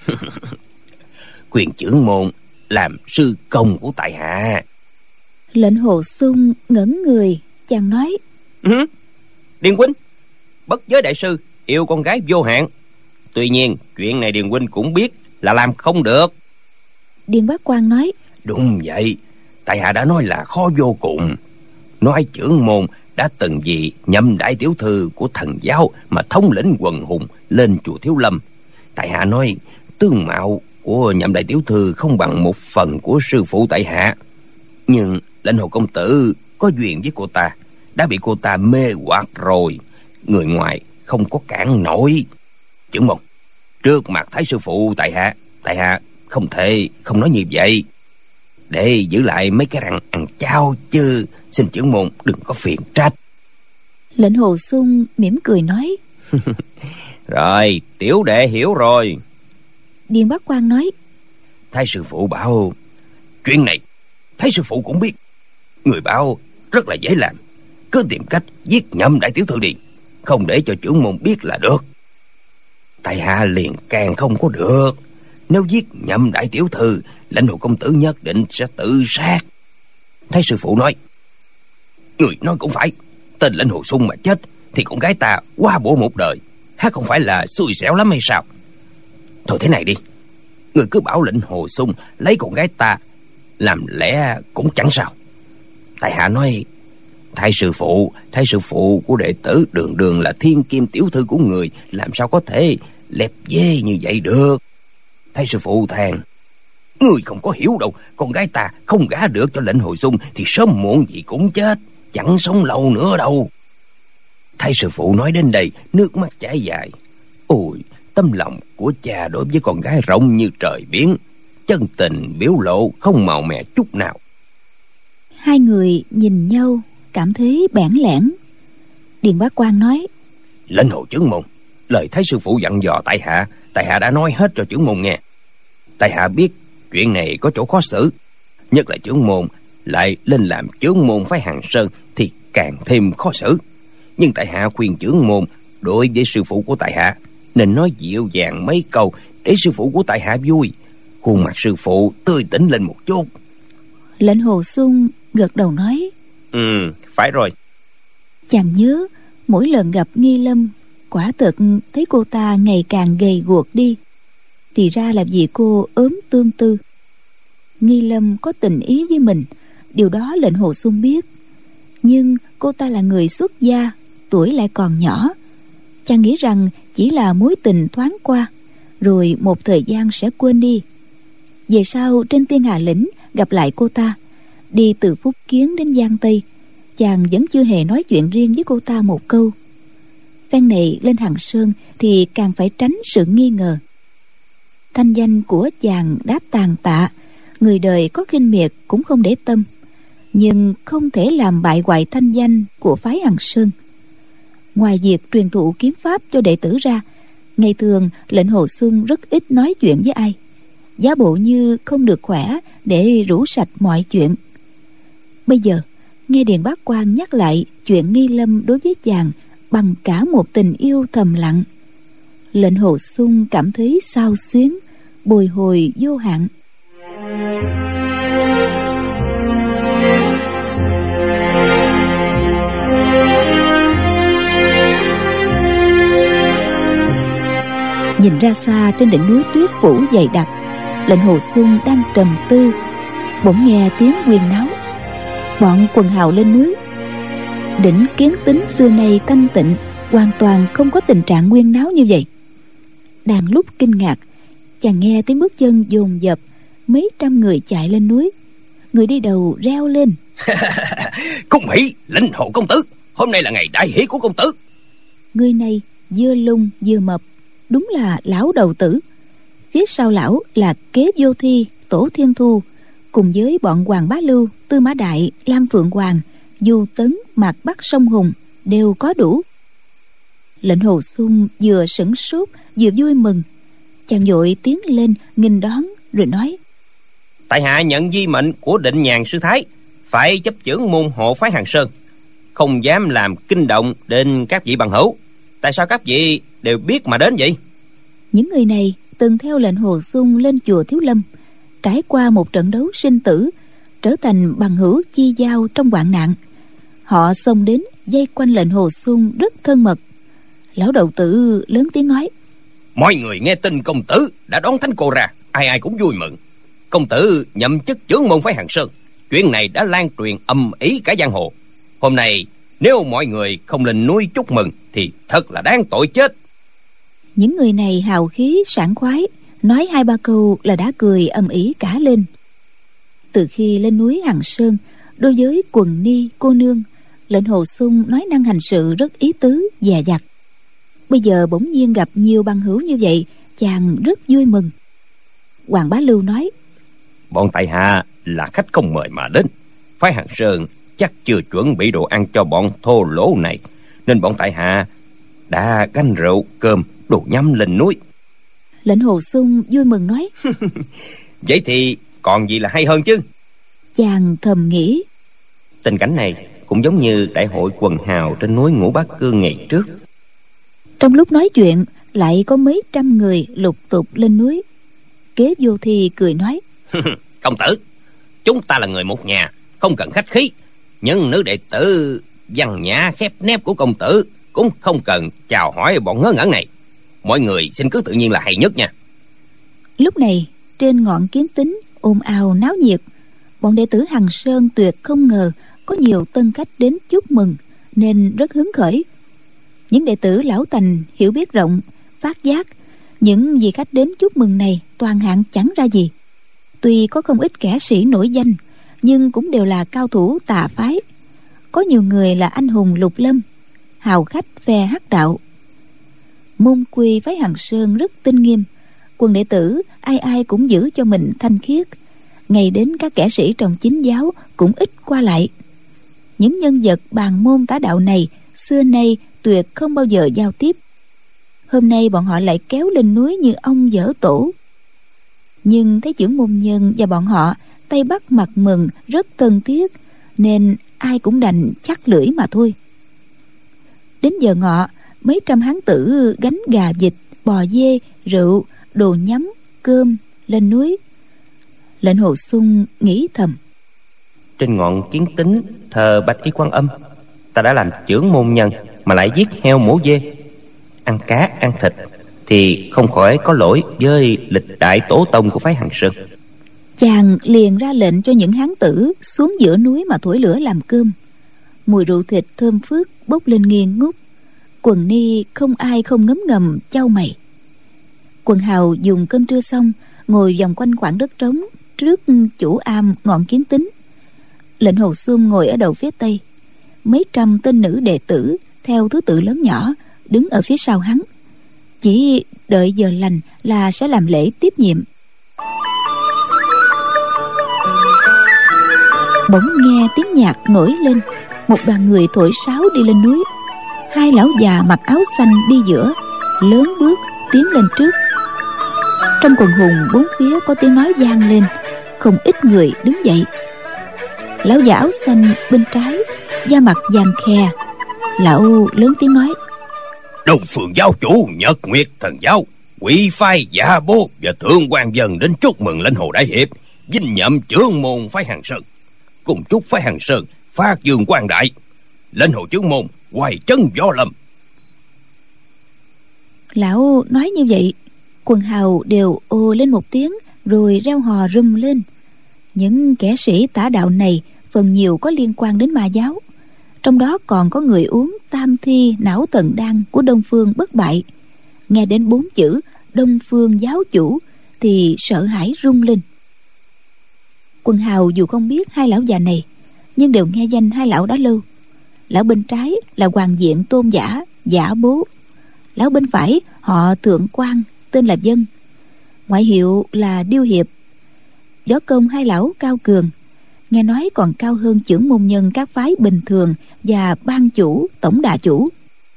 khuyên trưởng môn làm sư công của tại hạ. Lệnh Hồ Sung ngẩn người, chàng nói: ừ. Điền huynh, bất giới đại sư yêu con gái vô hạn. Tuy nhiên chuyện này Điền huynh cũng biết là làm không được. Điền Bá Quang nói: đúng vậy, tại hạ đã nói là khó vô cùng. Nói trưởng môn đã từng vì nhậm đại tiểu thư của thần giáo mà thống lĩnh quần hùng lên chùa Thiếu Lâm. Tại hạ nói tướng mạo của nhậm đại tiểu thư không bằng một phần của sư phụ tại hạ, nhưng Lệnh Hồ công tử có duyên với cô ta, đã bị cô ta mê hoặc rồi, người ngoài không có cản nổi. Trưởng môn, trước mặt thấy sư phụ tại hạ, tại hạ không thể không nói như vậy, để giữ lại mấy cái răng ăn cháo chứ, xin trưởng môn đừng có phiền trách. Lệnh Hồ Sung mỉm cười nói: rồi, tiểu đệ hiểu rồi. Điền Bá Quang nói: Thái sư phụ bảo chuyện này, Thái sư phụ cũng biết. Người bảo rất là dễ làm, cứ tìm cách giết nhậm đại tiểu thư đi, không để cho trưởng môn biết là được. Tại hạ liền càng không có được. Nếu giết nhậm đại tiểu thư, Lệnh Hồ công tử nhất định sẽ tự sát. Thái sư phụ nói: người nói cũng phải, tên Lệnh Hồ Sung mà chết thì con gái ta qua bổ một đời, há không phải là xui xẻo lắm hay sao? Thôi thế này đi, người cứ bảo Lệnh Hồ Sung lấy con gái ta làm lẽ cũng chẳng sao. Tại hạ nói Thái sư phụ, Thái sư phụ của đệ tử đường đường là thiên kim tiểu thư của người, làm sao có thể lẹp dê như vậy được? Thái sư phụ than: người không có hiểu đâu, con gái ta không gả được cho Lệnh Hồ Sung thì sớm muộn gì cũng chết, chẳng sống lâu nữa đâu. Thái sư phụ nói đến đây, nước mắt chảy dài. Ôi, tâm lòng của cha đối với con gái rộng như trời biển, chân tình biểu lộ không màu mè chút nào. Hai người nhìn nhau cảm thấy bẽn lẽn. Điền Bá Quang nói: Lệnh Hồ trưởng môn, lời Thái sư phụ dặn dò tại hạ, tại hạ đã nói hết cho trưởng môn nghe. Tại hạ biết chuyện này có chỗ khó xử, nhất là trưởng môn lại lên làm trưởng môn phái Hàng Sơn thì càng thêm khó xử. Nhưng tại hạ khuyên trưởng môn đối với sư phụ của tại hạ nên nói dịu dàng mấy câu để sư phụ của tại hạ vui, khuôn mặt sư phụ tươi tỉnh lên một chút. Lệnh Hồ Sung gật đầu nói: ừ, phải rồi. Chàng nhớ mỗi lần gặp Nghi Lâm, quả thực thấy cô ta ngày càng gầy guộc đi, thì ra là vì cô ốm tương tư. Nghi Lâm có tình ý với mình, điều đó Lệnh Hồ Sung biết, nhưng cô ta là người xuất gia, tuổi lại còn nhỏ. Chàng nghĩ rằng chỉ là mối tình thoáng qua, rồi một thời gian sẽ quên đi. Về sau trên Tiên Hà Lĩnh gặp lại cô ta, đi từ Phúc Kiến đến Giang Tây, chàng vẫn chưa hề nói chuyện riêng với cô ta một câu. Phen này lên Hằng Sơn thì càng phải tránh sự nghi ngờ. Thanh danh của chàng đã tàn tạ, người đời có khinh miệt cũng không để tâm, nhưng không thể làm bại hoại thanh danh của phái Hằng Sơn. Ngoài việc truyền thụ kiếm pháp cho đệ tử ra, ngày thường Lệnh Hồ Sung rất ít nói chuyện với ai, giả bộ như không được khỏe để rũ sạch mọi chuyện. Bây giờ nghe Điền Bá Quang nhắc lại chuyện Nghi Lâm đối với chàng bằng cả một tình yêu thầm lặng, Lệnh Hồ Sung cảm thấy xao xuyến, bồi hồi vô hạn. Nhìn ra xa, trên đỉnh núi tuyết phủ dày đặc, lệnh Hồ Xuân đang trầm tư, bỗng nghe tiếng huyên náo. Bọn quần hào lên núi. Đỉnh Kiến Tính xưa nay thanh tịnh, hoàn toàn không có tình trạng huyên náo như vậy. Đang lúc kinh ngạc, chàng nghe tiếng bước chân dồn dập, mấy trăm người chạy lên núi. Người đi đầu reo lên: Cung hỷ lệnh Hồ công tử, hôm nay là ngày đại hỷ của công tử. Người này vừa lung vừa mập, đúng là lão đầu tử. Phía sau lão là Kế Vô Thi, Tổ Thiên Thu, cùng với bọn Hoàng Bá Lưu, Tư Mã Đại, Lam Phượng Hoàng, Du Tấn, Mạc Bắc, Sông Hùng đều có đủ. Lệnh Hồ Xuân vừa sửng sốt vừa vui mừng. Chàng vội tiến lên nghênh đón rồi nói: Tại hạ nhận di mệnh của Định Nhàn sư thái, phải chấp chưởng môn hộ phái Hàn Sơn, không dám làm kinh động đến các vị bằng hữu. Tại sao các vị đều biết mà đến vậy? Những người này từng theo lệnh Hồ Xuân lên chùa Thiếu Lâm, trải qua một trận đấu sinh tử, trở thành bằng hữu chi giao trong hoạn nạn. Họ xông đến vây quanh lệnh Hồ Xuân rất thân mật. Lão đầu tử lớn tiếng nói: Mọi người nghe tin công tử đã đón thánh cô ra, ai ai cũng vui mừng. Công tử nhậm chức chưởng môn phái Hàn Sơn, chuyện này đã lan truyền âm ý cả giang hồ. Hôm nay nếu mọi người không lên núi chúc mừng thì thật là đáng tội chết. Những người này hào khí sảng khoái, nói hai ba câu là đã cười ầm ĩ cả lên. Từ khi lên núi Hàn Sơn, đối với quần ni cô nương, lệnh Hồ Xuân nói năng hành sự rất ý tứ, dè dặt. Bây giờ bỗng nhiên gặp nhiều bằng hữu như vậy, chàng rất vui mừng. Hoàng Bá Lưu nói: Bọn tại hạ là khách không mời mà đến, phái Hàn Sơn chắc chưa chuẩn bị đồ ăn cho bọn thô lỗ này, nên bọn tại hạ đã gánh rượu cơm đồ nhắm lên núi. Lệnh Hồ Xuân vui mừng nói: Vậy thì còn gì là hay hơn chứ. Chàng thầm nghĩ, tình cảnh này cũng giống như đại hội quần hào trên núi Ngũ Bát Cương ngày trước. Trong lúc nói chuyện, lại có mấy trăm người lục tục lên núi. Kế Vô Thi cười nói: Công tử, chúng ta là người một nhà, không cần khách khí. Nhưng nữ đệ tử văn nhã khép nép của công tử cũng không cần chào hỏi bọn ngớ ngẩn này. Mọi người xin cứ tự nhiên là hay nhất nha. Lúc này trên ngọn Kiến Tính ồn ào náo nhiệt. Bọn đệ tử Hằng Sơn tuyệt không ngờ có nhiều tân khách đến chúc mừng, nên rất hứng khởi. Những đệ tử lão thành hiểu biết rộng, phát giác những vị khách đến chúc mừng này toàn hạng chẳng ra gì. Tuy có không ít kẻ sĩ nổi danh, nhưng cũng đều là cao thủ tà phái. Có nhiều người là anh hùng lục lâm, hào khách phe hắc đạo. Môn quy phái Hằng Sơn rất tinh nghiêm, quần đệ tử ai ai cũng giữ cho mình thanh khiết. Ngay đến các kẻ sĩ trong chính giáo cũng ít qua lại. Những nhân vật bàn môn tả đạo này xưa nay tuyệt không bao giờ giao tiếp. Hôm nay bọn họ lại kéo lên núi như ong dở tổ. Nhưng thấy chưởng môn nhân và bọn họ tay bắt mặt mừng rất thân thiết, nên ai cũng đành chắc lưỡi mà thôi. Đến giờ ngọ, mấy trăm hán tử gánh gà vịt, bò dê, rượu, đồ nhắm, cơm lên núi. Lệnh Hồ Xuân nghĩ thầm: Trên ngọn Kiến Tính thờ Bạch Y Quan Âm, ta đã làm chưởng môn nhân mà lại giết heo mổ dê, ăn cá ăn thịt thì không khỏi có lỗi với lịch đại tổ tông của phái Hàn Sơn. Chàng liền ra lệnh cho những hán tử xuống giữa núi mà thổi lửa làm cơm. Mùi rượu thịt thơm phức bốc lên nghi ngút. Quần ni không ai không ngấm ngầm chau mày. Quần hào dùng cơm trưa xong, ngồi vòng quanh khoảng đất trống trước chủ am ngọn Kiến Tính. Lệnh Hồ Xuân ngồi ở đầu phía tây. Mấy trăm tên nữ đệ tử theo thứ tự lớn nhỏ đứng ở phía sau hắn, chỉ đợi giờ lành là sẽ làm lễ tiếp nhiệm. Bỗng nghe tiếng nhạc nổi lên, một đoàn người thổi sáo đi lên núi. Hai lão già mặc áo xanh đi giữa, lớn bước tiến lên trước. Trong quần hùng bốn phía có tiếng nói vang lên, không ít người đứng dậy. Lão già áo xanh bên trái, da mặt vàng khè, lão lớn tiếng nói: Đông Phương giáo chủ, Nhật Nguyệt thần giáo, Quỷ phái Dạ Bố và Thượng Quan Dân đến chúc mừng lệnh Hồ đại hiệp vinh nhậm chưởng môn phái Hàn Sơn, cùng chúc phái Hàn Sơn phát dương quang đại. Lệnh Hồ chưởng môn hoài trấn võ lâm. Lão nói như vậy Quần hào đều ồ lên một tiếng, rồi reo hò rum lên. Những kẻ sĩ tả đạo này phần nhiều có liên quan đến ma giáo, trong đó còn có người uống tam thi não tần đan của Đông Phương Bất Bại. Nghe đến bốn chữ Đông Phương giáo chủ thì sợ hãi rung lên. Quần hào dù không biết hai lão già này, nhưng đều nghe danh hai lão đã lâu. Lão bên trái là Hoàng Diện Tôn Giả, Giả Bố. Lão bên phải họ Thượng Quan, tên là Dân, ngoại hiệu là Điêu Hiệp. Võ công hai lão cao cường, nghe nói còn cao hơn chưởng môn nhân các phái bình thường và ban chủ, tổng đà chủ.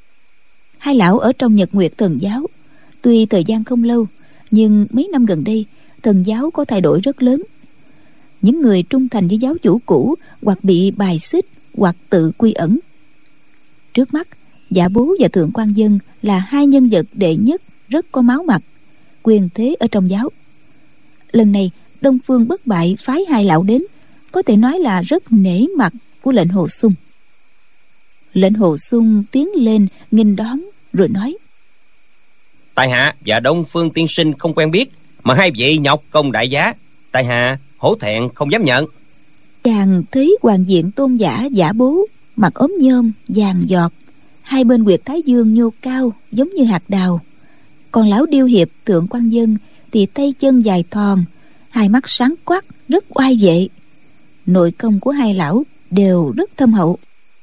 Hai lão ở trong Nhật Nguyệt Thần giáo, tuy thời gian không lâu, nhưng mấy năm gần đây thần giáo có thay đổi rất lớn. Những người trung thành với giáo chủ cũ hoặc bị bài xích hoặc tự quy ẩn. Trước mắt, Giả Bố và Thượng Quan Dân là hai nhân vật đệ nhất, rất có máu mặt, quyền thế ở trong giáo. Lần này Đông Phương Bất Bại phái hai lão đến, có thể nói là rất nể mặt của lệnh Hồ Xung. Lệnh Hồ Xung tiến lên nghênh đón rồi nói: Tại hạ và Đông Phương tiên sinh không quen biết, mà hai vị nhọc công đại giá, tại hạ hổ thẹn không dám nhận. Chàng thấy Hoàng Diện Tôn Giả, Giả Bố mặt ốm nhôm vàng giọt, hai bên huyệt thái dương nhô cao giống như hạt đào. Còn lão Điêu Hiệp Thượng Quan Dân thì tay chân dài thòn, hai mắt sáng quắc, rất oai vệ. Nội công của hai lão đều rất thâm hậu.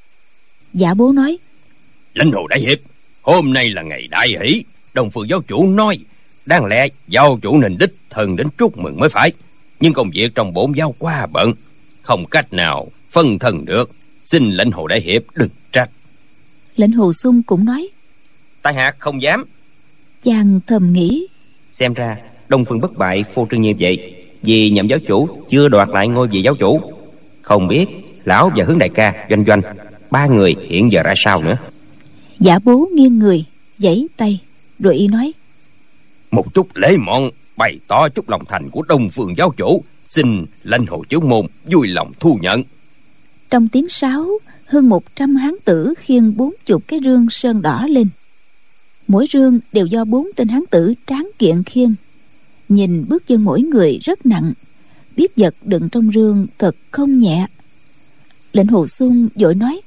Giả Bố nói: Lãnh Hồ đại hiệp, hôm nay là ngày đại hỷ. Đông Phương giáo chủ nói đáng lẽ giáo chủ nên đích thân đến chúc mừng mới phải, nhưng công việc trong bổn giáo quá bận, không cách nào phân thân được, xin Lãnh Hồ đại hiệp đừng trách. Lệnh Hồ Xung cũng nói: Tại hạ không dám. Chàng thầm nghĩ: Xem ra Đông Phương Bất Bại phô trương như vậy vì nhậm giáo chủ chưa đoạt lại ngôi vị giáo chủ. Không biết lão và Hướng đại ca, Doanh Doanh, ba người hiện giờ ra sao nữa. Giả Bố nghiêng người giãy tay rồi y nói: Một chút lễ mọn bày tỏ chút lòng thành của Đông Phương giáo chủ, xin Lãnh Hồ chướng môn vui lòng thu nhận. Trong tiếng sáo, hơn một trăm hán tử khiêng bốn chục cái rương sơn đỏ lên. Mỗi rương đều do bốn tên hán tử tráng kiện khiêng. Nhìn bước chân mỗi người rất nặng, biết vật đựng trong rương thật không nhẹ. Lệnh Hồ Xung vội nói: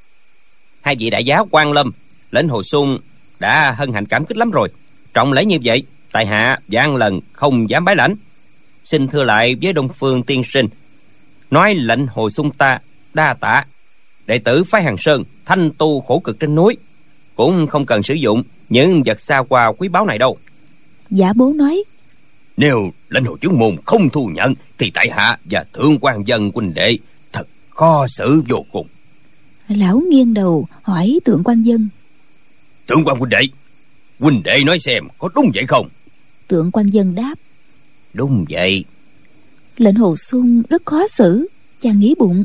Hai vị đại giá Quan Lâm, Lệnh Hồ Xung đã hân hạnh cảm kích lắm rồi. Trọng lễ như vậy, tại hạ vạn lần không dám bái lãnh. Xin thưa lại với Đông Phương tiên sinh, nói Lệnh Hồ Xung ta đa tạ. Đệ tử phái Hằng Sơn thanh tu khổ cực trên núi, cũng không cần sử dụng những vật xa hoa quý báu này đâu. Giả Bố nói: Nếu Lãnh Hồ chướng môn không thu nhận thì tại hạ và Thượng Quan Dân huynh đệ thật khó xử vô cùng. Lão nghiêng đầu hỏi Thượng Quan Dân: Thượng Quan huynh đệ, huynh đệ nói xem có đúng vậy không? Thượng Quan Dân đáp: Đúng vậy. Lệnh Hồ Xung rất khó xử, chàng nghĩ bụng: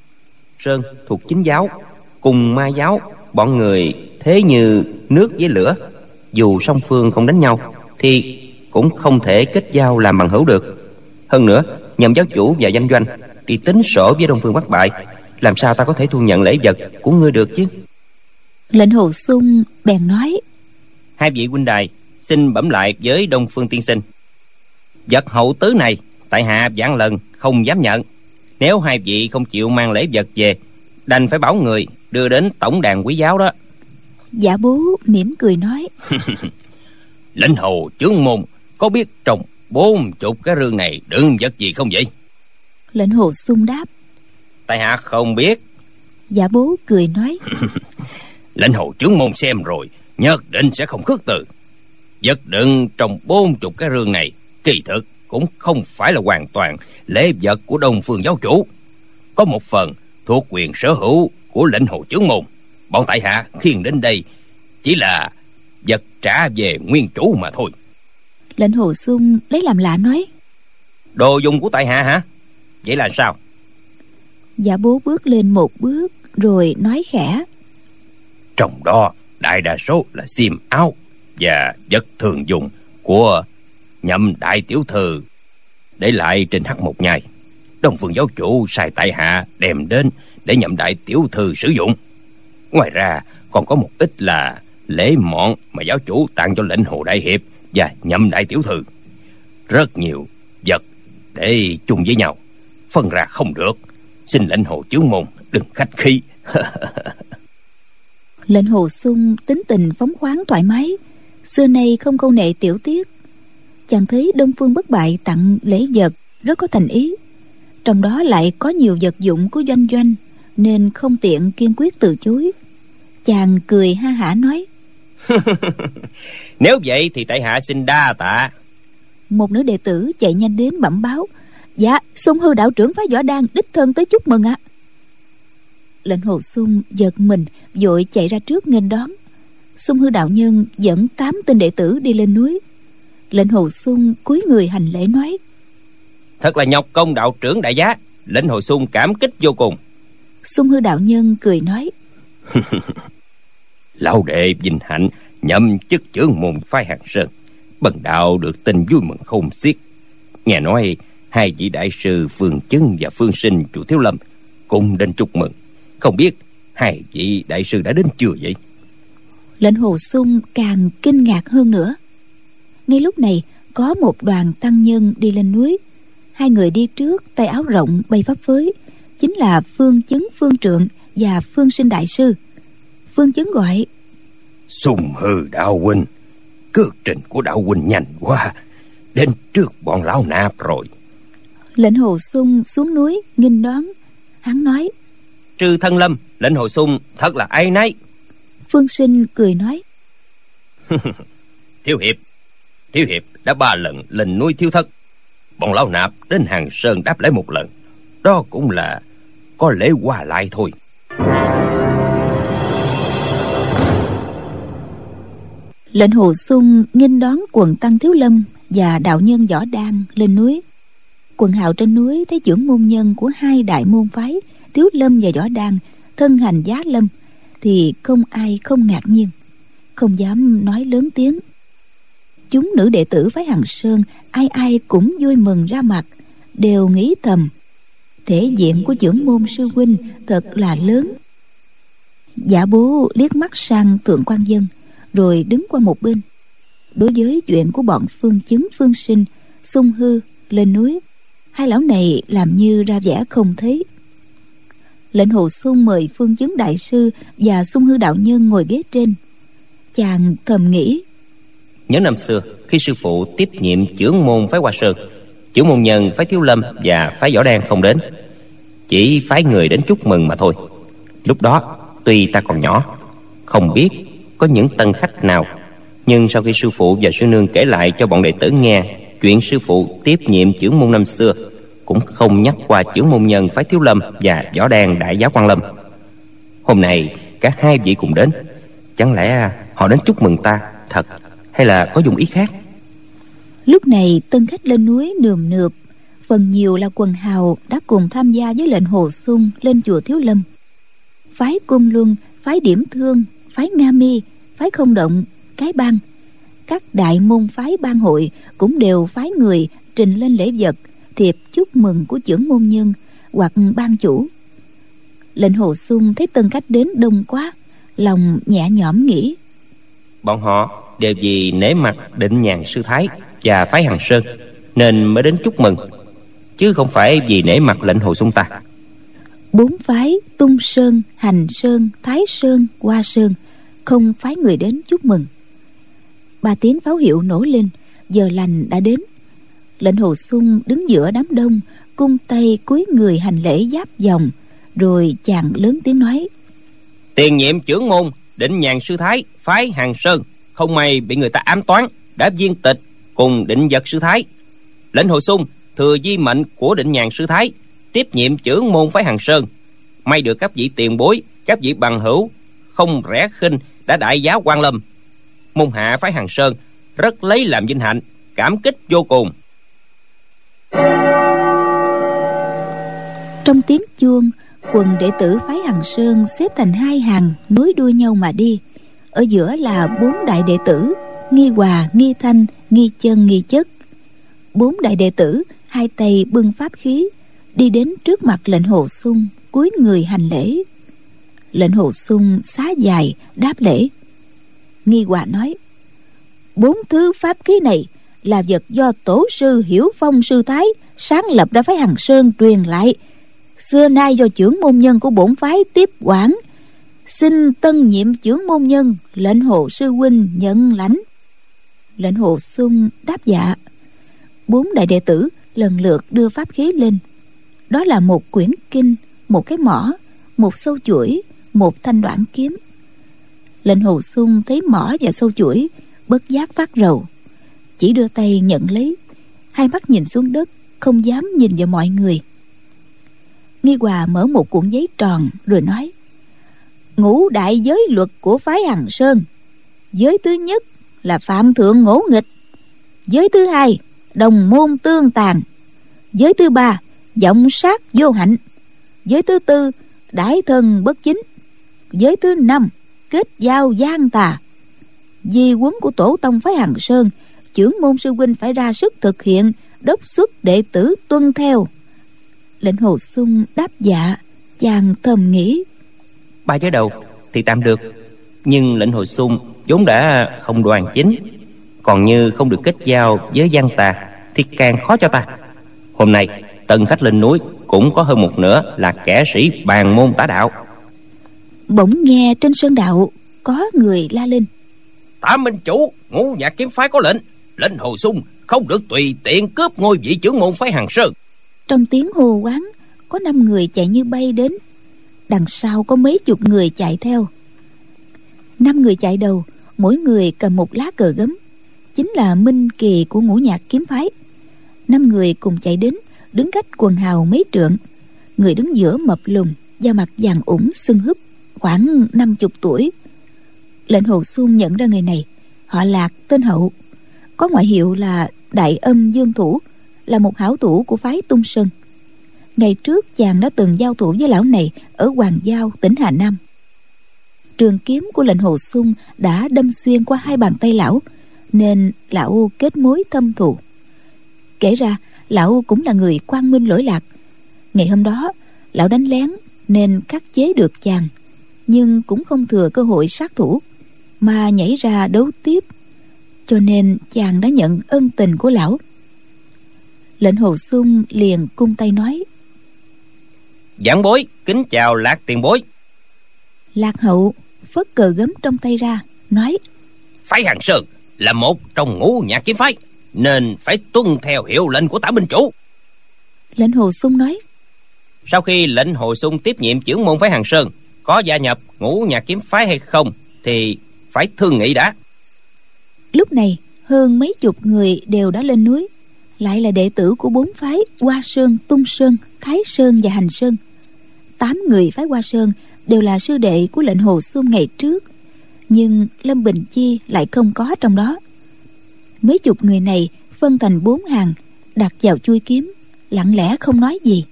Sơn thuộc chính giáo, cùng ma giáo, bọn người thế như nước với lửa, dù song phương không đánh nhau thì cũng không thể kết giao làm bằng hữu được. Hơn nữa, nhậm giáo chủ và Doanh Doanh đi tính sổ với Đông Phương Bất Bại, làm sao ta có thể thu nhận lễ vật của ngươi được chứ? Lệnh Hồ Xung bèn nói: Hai vị huynh đài xin bẩm lại với Đông Phương tiên sinh, vật hậu tứ này tại hạ vạn lần không dám nhận. Nếu hai vị không chịu mang lễ vật về, đành phải bảo người đưa đến tổng đàn quý giáo đó. Giả Bố mỉm cười nói: Lãnh Hồ chướng môn có biết trong bốn chục cái rương này đựng vật gì không vậy? Lệnh Hồ Xung đáp: Tại hạ không biết. Giả Bố cười nói: Lãnh Hồ chướng môn xem rồi nhất định sẽ không khước từ. Vật đựng trong bốn chục cái rương này kỳ thực cũng không phải là hoàn toàn lễ vật của Đông Phương giáo chủ, có một phần thuộc quyền sở hữu của Lãnh Hồ chướng môn. Bọn tại hạ khiêng đến đây chỉ là vật trả về nguyên chủ mà thôi. Lệnh Hồ Xung lấy làm lạ nói: Đồ dùng của tại hạ hả? Vậy là sao? Giả Bố bước lên một bước rồi nói khẽ: Trong đó đại đa số là xiêm áo và vật thường dùng của nhậm đại tiểu thư để lại trên hắc một nhai. Đông Phương giáo chủ sai tại hạ đem đến để nhậm đại tiểu thư sử dụng. Ngoài ra còn có một ít là lễ mọn mà giáo chủ tặng cho Lệnh Hồ đại hiệp và Nhậm đại tiểu thư. Rất nhiều vật để chung với nhau, phân ra không được. Xin lệnh Hồ Chướng Môn đừng khách khí. Lệnh Hồ Xung tính tình phóng khoáng thoải mái, xưa nay không câu nệ tiểu tiết. Chàng thấy Đông Phương Bất Bại tặng lễ vật rất có thành ý, trong đó lại có nhiều vật dụng của Doanh Doanh, nên không tiện kiên quyết từ chối. Chàng cười ha hả nói: Nếu vậy thì tại hạ xin đa tạ. Một nữ đệ tử chạy nhanh đến bẩm báo: Dạ, Xung Hư đạo trưởng phái Võ Đan đích thân tới chúc mừng ạ. À. Lệnh Hồ Xung giật mình, vội chạy ra trước nghênh đón. Xung Hư đạo nhân dẫn tám tên đệ tử đi lên núi. Lệnh Hồ Xung cúi người hành lễ nói: Thật là nhọc công đạo trưởng đại giá, lệnh Hồ Xung cảm kích vô cùng. Xung Hư đạo nhân cười nói: Lão đệ vinh hạnh nhậm chức trưởng môn phái Hàng Sơn, bần đạo được tin vui mừng không xiết. Nghe nói hai vị đại sư Phương Chứng và Phương Sinh chùa Thiếu Lâm cùng đến chúc mừng, không biết hai vị đại sư đã đến chưa vậy? Lệnh Hồ Xung càng kinh ngạc hơn nữa. Ngay lúc này có một đoàn tăng nhân đi lên núi. Hai người đi trước tay áo rộng bay phấp phới, chính là Phương Chứng Phương Trượng và Phương Sinh đại sư. Phương Chứng gọi: Xung Hư đạo huynh, cước trình của đạo huynh nhanh quá, đến trước bọn lão nạp rồi. Lệnh Hồ Xung xuống núi nghênh đón. Hắn nói: Trừ Thân Lâm, lệnh Hồ Xung thật là áy náy. Phương Sinh cười nói: Thiếu hiệp, Thiếu hiệp đã ba lần lên núi Thiếu Thất, bọn lão nạp đến Hàng Sơn đáp lễ một lần, đó cũng là có lễ qua lại thôi. Lệnh Hồ Xung nghênh đón quần tăng Thiếu Lâm và đạo nhân Võ Đan lên núi. Quần hào trên núi thấy trưởng môn nhân của hai đại môn phái Thiếu Lâm và Võ Đan thân hành giá lâm thì không ai không ngạc nhiên, không dám nói lớn tiếng. Chúng nữ đệ tử phái Hàng Sơn ai ai cũng vui mừng ra mặt, đều nghĩ thầm: thể diện của trưởng môn sư huynh thật là lớn. Giả Bố liếc mắt sang Thượng Quan Dân, rồi đứng qua một bên. Đối với chuyện của bọn Phương Chứng Phương Sinh, Xung Hư lên núi, hai lão này làm như ra vẻ không thấy. Lệnh Hồ Xung mời Phương Chứng đại sư và Xung Hư đạo nhân ngồi ghế trên. Chàng thầm nghĩ: Nhớ năm xưa khi sư phụ tiếp nhiệm trưởng môn phái Hoa Sơn, trưởng môn nhân phái Thiếu Lâm và phái Võ Đan không đến, chỉ phái người đến chúc mừng mà thôi. Lúc đó tuy ta còn nhỏ, không biết có những tân khách nào, nhưng sau khi sư phụ và sư nương kể lại cho bọn đệ tử nghe chuyện sư phụ tiếp nhiệm trưởng môn năm xưa, cũng không nhắc qua trưởng môn nhân phái Thiếu Lâm và Võ Đan đại giáo Quan Lâm. Hôm nay cả hai vị cùng đến, chẳng lẽ họ đến chúc mừng ta thật, hay là có dụng ý khác? Lúc này tân khách lên núi nườm nượp, phần nhiều là quần hào đã cùng tham gia với lệnh Hồ Xung lên chùa Thiếu Lâm. Phái Cung Luân, phái Điểm Thương, phái Nga Mi, phái Không Động, Cái Bang, các đại môn phái ban hội cũng đều phái người trình lên lễ vật, thiệp chúc mừng của trưởng môn nhân hoặc ban chủ. Lệnh Hồ Xung thấy tân khách đến đông quá, lòng nhẹ nhõm nghĩ: Bọn họ đều vì nể mặt Định Nhàn sư thái và phái Hàng Sơn nên mới đến chúc mừng, chứ không phải vì nể mặt lệnh Hồ Xung ta. Bốn phái Tung Sơn, Hành Sơn, Thái Sơn, Hoa Sơn không phái người đến chúc mừng. Ba tiếng pháo hiệu nổ lên, giờ lành đã đến. Lệnh Hồ Xung đứng giữa đám đông, cung tay cúi người hành lễ giáp vòng, rồi chàng lớn tiếng nói: Tiền nhiệm trưởng môn Định Nhàn sư thái phái Hàng Sơn không may bị người ta ám toán, đã viên tịch cùng Định Vật sư thái. Lệnh Hồ Xung thừa di mệnh của Định Nhàn sư thái tiếp nhiệm trưởng môn phái Hàng Sơn, may được các vị tiền bối, các vị bằng hữu không rẻ khinh đã đại giáo Quan Lâm. Môn hạ phái Hàng Sơn rất lấy làm vinh hạnh, cảm kích vô cùng. Trong tiếng chuông, quần đệ tử phái Hàng Sơn xếp thành hai hàng nối đuôi nhau mà đi. Ở giữa là bốn đại đệ tử Nghi Hòa, Nghi Thanh, Nghi Chân, Nghi Chất. Bốn đại đệ tử hai tay bưng pháp khí đi đến trước mặt lệnh Hồ Xung, cúi người hành lễ. Lệnh Hồ Xung xá dài đáp lễ. Nghi Hòa nói: Bốn thứ pháp khí này là vật do tổ sư Hiểu Phong sư thái sáng lập ra phái Hằng Sơn truyền lại, xưa nay do chưởng môn nhân của bổn phái tiếp quản. Xin tân nhiệm chưởng môn nhân Lệnh Hồ sư huynh nhận lãnh. Lệnh Hồ Xung đáp dạ. Bốn đại đệ tử lần lượt đưa pháp khí lên. Đó là một quyển kinh, một cái mõ, một sâu chuỗi, một thanh đoạn kiếm. Lệnh Hồ Xung thấy mõ và sâu chuỗi, bất giác phát rầu, chỉ đưa tay nhận lấy, hai mắt nhìn xuống đất, không dám nhìn vào mọi người. Nghi Hòa mở một cuộn giấy tròn rồi nói: Ngũ đại giới luật của phái Hằng Sơn. Giới thứ nhất là phạm thượng ngỗ nghịch. Giới thứ hai đồng môn tương tàn. Giới thứ ba vọng sát vô hạnh. Giới thứ tư đãi thân bất chính. Giới thứ năm kết giao gian tà. Di huấn của tổ tông phái Hằng Sơn, chưởng môn sư huynh phải ra sức thực hiện, đốc xuất đệ tử tuân theo. Lệnh Hồ Xung đáp dạ. Chàng thầm nghĩ: Ba giới đầu thì tạm được, nhưng Lệnh Hồ Xung vốn đã không đoan chính, còn như không được kết giao với gian tà thì càng khó cho ta. Hôm nay tân khách lên núi cũng có hơn một nửa là kẻ sĩ bàn môn tả đạo. Bỗng nghe trên sơn đạo có người la lên: Tạ Minh chủ, Ngũ Nhạc kiếm phái có lệnh, Lệnh Hồ Xung không được tùy tiện cướp ngôi vị chưởng môn phái Hằng Sơn. Trong tiếng hô hoán, có năm người chạy như bay đến. Đằng sau có mấy chục người chạy theo. Năm người chạy đầu, mỗi người cầm một lá cờ gấm, chính là minh kỳ của Ngũ Nhạc kiếm phái. Năm người cùng chạy đến, đứng cách quần hào mấy trượng. Người đứng giữa mập lùn, da mặt vàng ủng sưng húp, khoảng năm chục tuổi. Lệnh Hồ Xung nhận ra người này, họ Lạc, tên Hậu, có ngoại hiệu là Đại Âm Dương Thủ, là một hảo thủ của phái Tung Sơn. Ngày trước chàng đã từng giao thủ với lão này ở Hoàng Giao, tỉnh Hà Nam. Trường kiếm của Lệnh Hồ Xung đã đâm xuyên qua hai bàn tay lão, nên lão kết mối thâm thù. Kể ra lão cũng là người quang minh lỗi lạc. Ngày hôm đó lão đánh lén nên khắc chế được chàng, nhưng cũng không thừa cơ hội sát thủ mà nhảy ra đấu tiếp, cho nên chàng đã nhận ân tình của lão. Lệnh Hồ Xung liền cung tay nói: Giảng bối kính chào Lạc tiền bối. Lạc Hậu phất cờ gấm trong tay ra, nói: Phái Hằng Sơn là một trong Ngũ Nhạc kiếm phái, nên phải tuân theo hiệu lệnh của Tạ Minh chủ. Lệnh Hồ Xung nói: Sau khi Lệnh Hồ Xung tiếp nhiệm chưởng môn phái Hằng Sơn, có gia nhập Ngũ Nhạc kiếm phái hay không thì phải thương nghị đã. Lúc này hơn mấy chục người đều đã lên núi, lại là đệ tử của bốn phái Hoa Sơn, Tung Sơn, Thái Sơn và Hành Sơn. Tám người phái Hoa Sơn đều là sư đệ của Lệnh Hồ Xung ngày trước, nhưng Lâm Bình Chi lại không có trong đó. Mấy chục người này phân thành bốn hàng, đặt vào chuôi kiếm, lặng lẽ không nói gì.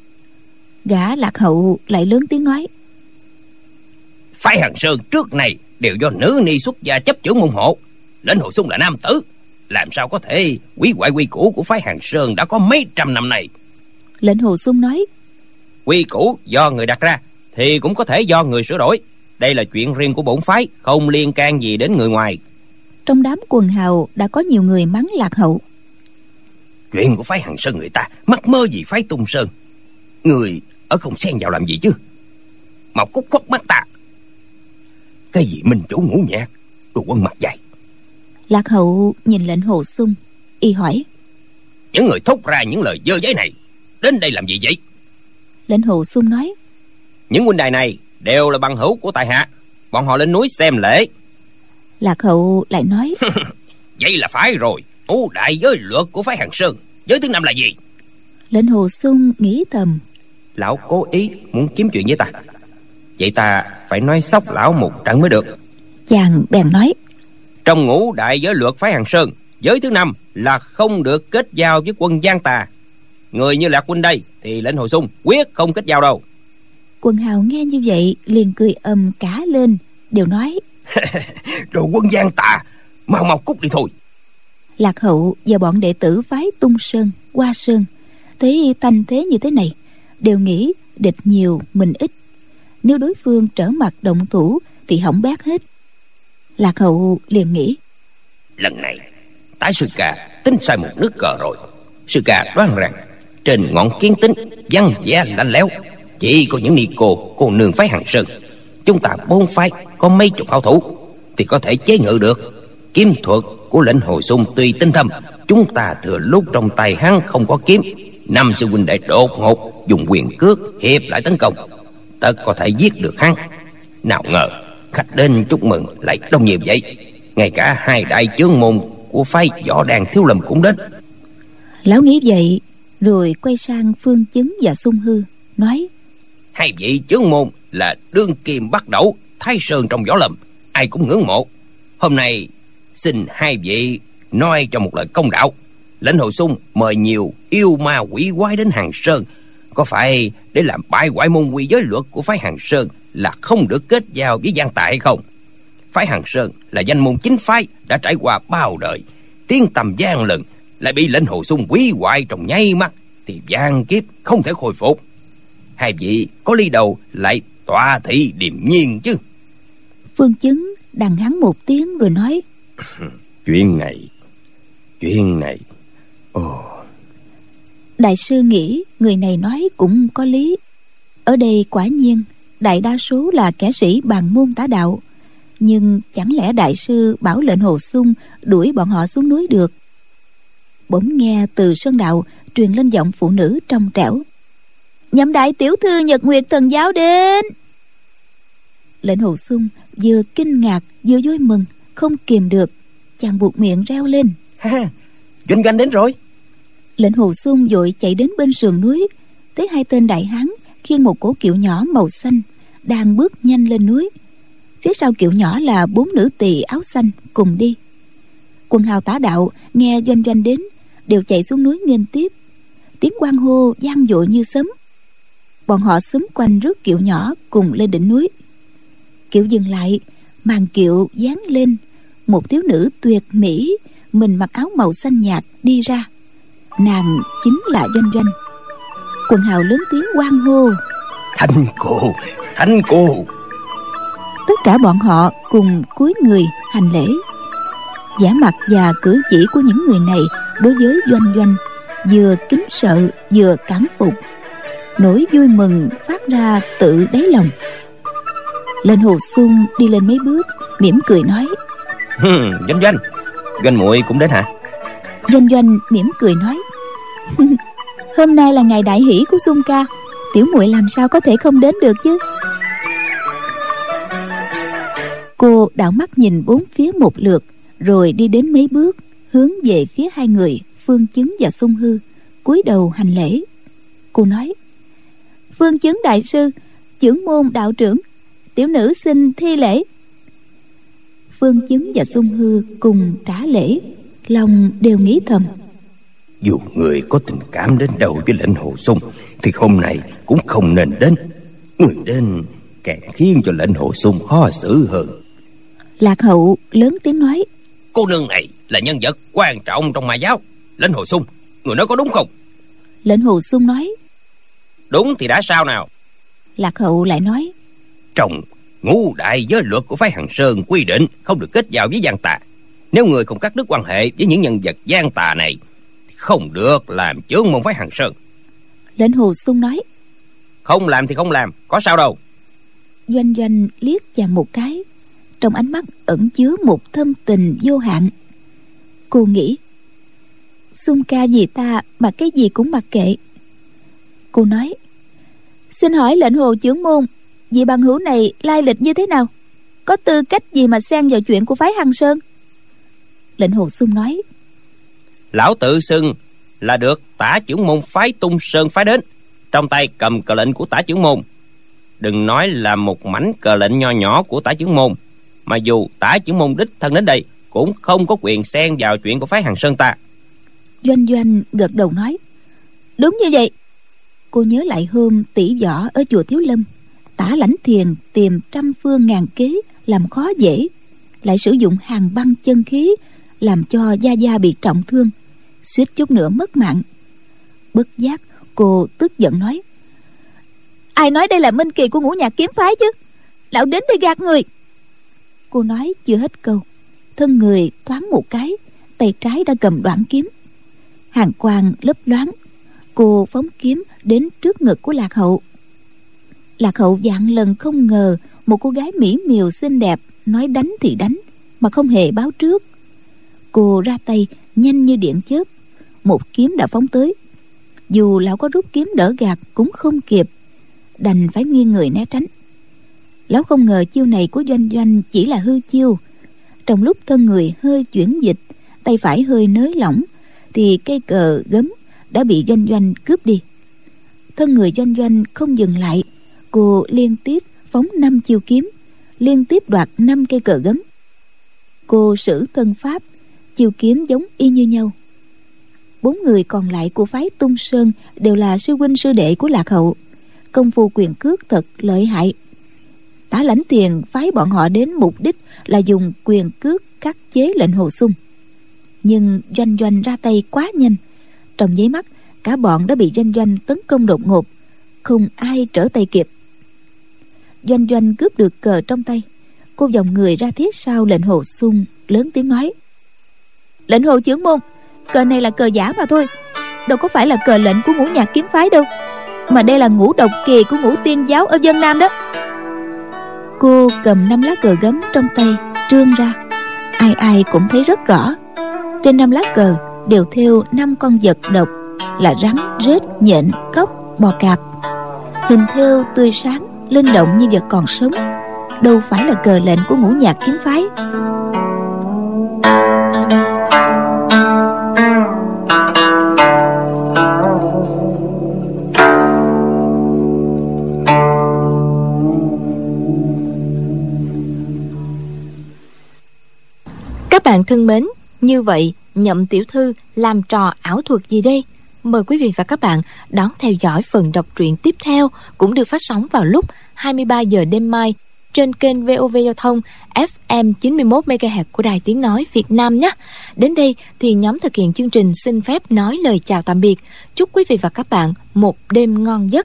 Gã Lạc Hậu lại lớn tiếng nói: Phái Hằng Sơn trước này đều do nữ ni xuất gia chấp chưởng môn hộ. Lệnh Hồ Xung là nam tử, làm sao có thể hủy hoại quy củ của phái Hằng Sơn đã có mấy trăm năm nay. Lệnh Hồ Xung nói: Quy củ do người đặt ra thì cũng có thể do người sửa đổi. Đây là chuyện riêng của bổn phái, không liên can gì đến người ngoài. Trong đám quần hào đã có nhiều người mắng Lạc Hậu: Chuyện của phái Hằng Sơn người ta mắc mơ gì phái Tung Sơn, người ở không xen vào làm gì chứ. Mọc cúc khuất mắt ta. Cái gì Minh chủ Ngũ Nhạc, đồ quân mặt dày. Lạc Hậu nhìn Lệnh Hồ Xung, y hỏi: Những người thốt ra những lời dơ giấy này đến đây làm gì vậy? Lệnh Hồ Xung nói: Những huynh đài này đều là bằng hữu của tại hạ, bọn họ lên núi xem lễ. Lạc Hậu lại nói: Vậy là phải rồi, ngũ đại giới luật của phái Hằng Sơn, giới thứ năm là gì? Lệnh Hồ Xung nghĩ thầm: Lão cố ý muốn kiếm chuyện với ta, vậy ta phải nói sóc lão một trận mới được. Chàng bèn nói: Trong ngũ đại giới luật phái Hằng Sơn, giới thứ năm là không được kết giao với quân gian tà. Người như Lạc huynh đây thì Lệnh Hồ Xung quyết không kết giao đâu. Quần hào nghe như vậy liền cười ầm cả lên, đều nói: Đồ quân gian tà, mau mau cút đi thôi. Lạc Hậu và bọn đệ tử phái Tung Sơn, Hoa Sơn thấy thanh thế như thế này, đều nghĩ địch nhiều mình ít, nếu đối phương trở mặt động thủ thì hỏng bét hết. Lạc Hậu liền nghĩ: Lần này Tái sư ca tính sai một nước cờ rồi. Sư ca đoán rằng trên ngọn kiến tính văn vẻ lạnh lẽo, chỉ có những ni cô cô nương phái Hằng Sơn. Chúng ta bốn phái có mấy chục hảo thủ thì có thể chế ngự được. Kiếm thuật của lệnh Hồ Xung tuy tinh thâm, chúng ta thừa lúc trong tay hắn không có kiếm, năm sư huynh đệ đột ngột dùng quyền cước hiệp lại tấn công, tất có thể giết được hắn. Nào ngờ khách đến chúc mừng lại đông nhiều vậy, ngay cả hai đại chướng môn của phái Võ Đàn Thiếu Lâm cũng đến. Lão nghĩ vậy rồi quay sang Phương Chứng và Xung Hư nói: Hai vị chướng môn là đương kim bắt đầu Thái Sơn trong võ lâm, ai cũng ngưỡng mộ. Hôm nay xin hai vị nói cho một lời công đạo. Lệnh Hồ Xung mời nhiều yêu ma quỷ quái đến Hằng Sơn, có phải để làm bại hoại môn quy giới luật của phái Hằng Sơn là không được kết giao với gian tà hay không? Phái Hằng Sơn là danh môn chính phái đã trải qua bao đời, tiếng tầm gian lần, lại bị lệnh Hồ Xung hủy hoại trong nháy mắt thì vạn kiếp không thể khôi phục. Hai vị có ly đầu lại tọa thị điềm nhiên chứ? Phương Chứng đằng hắn một tiếng rồi nói: Chuyện này, chuyện này, ồ. Đại sư nghĩ người này nói cũng có lý. Ở đây quả nhiên đại đa số là kẻ sĩ bằng môn tả đạo, nhưng chẳng lẽ đại sư bảo lệnh Hồ Xung đuổi bọn họ xuống núi được? Bỗng nghe từ sơn đạo truyền lên giọng phụ nữ trong trẻo: Nhậm đại tiểu thư Nhật Nguyệt Thần Giáo đến. Lệnh Hồ Xung vừa kinh ngạc vừa vui mừng, không kìm được, chàng buộc miệng reo lên: Ha, Doanh Doanh đến rồi. Lệnh Hồ Xung vội chạy đến bên sườn núi, thấy hai tên đại hán khiêng một cỗ kiệu nhỏ màu xanh đang bước nhanh lên núi. Phía sau kiệu nhỏ là bốn nữ tỳ áo xanh cùng đi. Quần hào tả đạo nghe Doanh Doanh đến đều chạy xuống núi nghênh tiếp, tiếng hoan hô vang dội như sấm. Bọn họ xúm quanh rước kiệu nhỏ cùng lên đỉnh núi. Kiệu dừng lại, màn kiệu dán lên, một thiếu nữ tuyệt mỹ, mình mặc áo màu xanh nhạt đi ra. Nàng chính là Doanh Doanh. Quần hào lớn tiếng hoan hô: Thánh cô, thánh cô. Tất cả bọn họ cùng cúi người hành lễ. Vẻ mặt và cử chỉ của những người này đối với Doanh Doanh vừa kính sợ vừa cảm phục, nỗi vui mừng phát ra tự đáy lòng. Lệnh Hồ Xung đi lên mấy bước, mỉm cười nói: Hừm, Doanh Doanh, Doanh muội cũng đến hả? Doanh Doanh mỉm cười nói: Hôm nay là ngày đại hỷ của Xung ca, tiểu muội làm sao có thể không đến được chứ? Cô đảo mắt nhìn bốn phía một lượt, rồi đi đến mấy bước, hướng về phía hai người Phương Chứng và Xung Hư, cúi đầu hành lễ. Cô nói: Phương Chứng đại sư, chưởng môn đạo trưởng, tiểu nữ xin thi lễ. Phương Chứng và Xung Hư cùng trả lễ, lòng đều nghĩ thầm: Dù người có tình cảm đến đâu với lệnh Hồ Xung thì hôm nay cũng không nên đến. Người đến càng khiến cho lệnh Hồ Xung khó xử hơn. Lạc Hậu lớn tiếng nói: Cô nương này là nhân vật quan trọng trong ma giáo. Lệnh Hồ Xung, người nói có đúng không? Lệnh Hồ Xung nói: Đúng thì đã sao nào? Lạc Hậu lại nói: Trong ngũ đại giới luật của phái Hằng Sơn quy định không được kết giao với gian tà. Nếu người không cắt đứt quan hệ với những nhân vật gian tà này thì không được làm chướng môn phái Hằng Sơn. Lệnh Hồ Xung nói: Không làm thì không làm, có sao đâu. Doanh Doanh liếc chàng một cái, trong ánh mắt ẩn chứa một thâm tình vô hạn. Cô nghĩ: Xung ca vì ta mà cái gì cũng mặc kệ. Cô nói: Xin hỏi lệnh Hồ chưởng môn, vị bằng hữu này lai lịch như thế nào? Có tư cách gì mà xen vào chuyện của phái Hằng Sơn? Lệnh Hồ Xung nói: Lão tự xưng là được tả chưởng môn phái Tung Sơn phái đến, trong tay cầm cờ lệnh của tả chưởng môn. Đừng nói là một mảnh cờ lệnh nho nhỏ của tả chưởng môn, mà dù tả chưởng môn đích thân đến đây cũng không có quyền xen vào chuyện của phái Hằng Sơn ta. Doanh Doanh gật đầu nói: Đúng như vậy. Cô nhớ lại hôm tỷ võ ở chùa Thiếu Lâm, Tả Lãnh Thiền tìm trăm phương ngàn kế làm khó dễ, lại sử dụng hàn băng chân khí làm cho Gia Gia bị trọng thương, suýt chút nữa mất mạng. Bất giác cô tức giận nói: Ai nói đây là minh kỳ của ngũ nhạc kiếm phái chứ? Lão đến đây gạt người. Cô nói chưa hết câu, thân người thoáng một cái, tay trái đã cầm đoạn kiếm. Hàn quang lấp loáng, cô phóng kiếm đến trước ngực của Lạc Hậu. Lạc Hậu vạn lần không ngờ một cô gái mỹ miều xinh đẹp nói đánh thì đánh mà không hề báo trước. Cô ra tay nhanh như điện chớp, một kiếm đã phóng tới. Dù lão có rút kiếm đỡ gạt cũng không kịp, đành phải nghiêng người né tránh. Lão không ngờ chiêu này của Doanh Doanh chỉ là hư chiêu. Trong lúc thân người hơi chuyển dịch, tay phải hơi nới lỏng, thì cây cờ gấm đã bị Doanh Doanh cướp đi. Thân người Doanh Doanh không dừng lại, cô liên tiếp phóng năm chiêu kiếm, liên tiếp đoạt năm cây cờ gấm. Cô sử thân pháp, chiêu kiếm giống y như nhau. Bốn người còn lại của phái Tung Sơn đều là sư huynh sư đệ của Lạc Hậu, công phu quyền cước thật lợi hại. Tả Lãnh Tiền phái bọn họ đến mục đích là dùng quyền cước khắc chế lệnh Hồ Xung, nhưng Doanh Doanh ra tay quá nhanh, trong nháy mắt cả bọn đã bị Doanh Doanh tấn công đột ngột, không ai trở tay kịp. Doanh Doanh cướp được cờ trong tay, cô vòng người ra phía sau lệnh Hồ Xung, lớn tiếng nói: "Lệnh Hồ trưởng môn, cờ này là cờ giả mà thôi, đâu có phải là cờ lệnh của Ngũ Nhạc kiếm phái đâu, mà đây là ngũ độc kỳ của Ngũ Tiên giáo ở Vân Nam đó." Cô cầm năm lá cờ gấm trong tay trương ra, ai ai cũng thấy rất rõ. Trên năm lá cờ đều thêu năm con vật độc là rắn, rết, nhện, cóc, bò cạp. Hình thêu tươi sáng, linh động như vật còn sống, đâu phải là cờ lệnh của Ngũ Nhạc kiếm phái. Các bạn thân mến, như vậy Nhậm tiểu thư làm trò ảo thuật gì đây? Mời quý vị và các bạn đón theo dõi phần đọc truyện tiếp theo, cũng được phát sóng vào lúc hai mươi ba giờ đêm mai trên kênh vê o vê Giao thông ép em chín mươi mốt mê ga héc của Đài Tiếng Nói Việt Nam nhé. Đến đây thì nhóm thực hiện chương trình xin phép nói lời chào tạm biệt. Chúc quý vị và các bạn một đêm ngon giấc.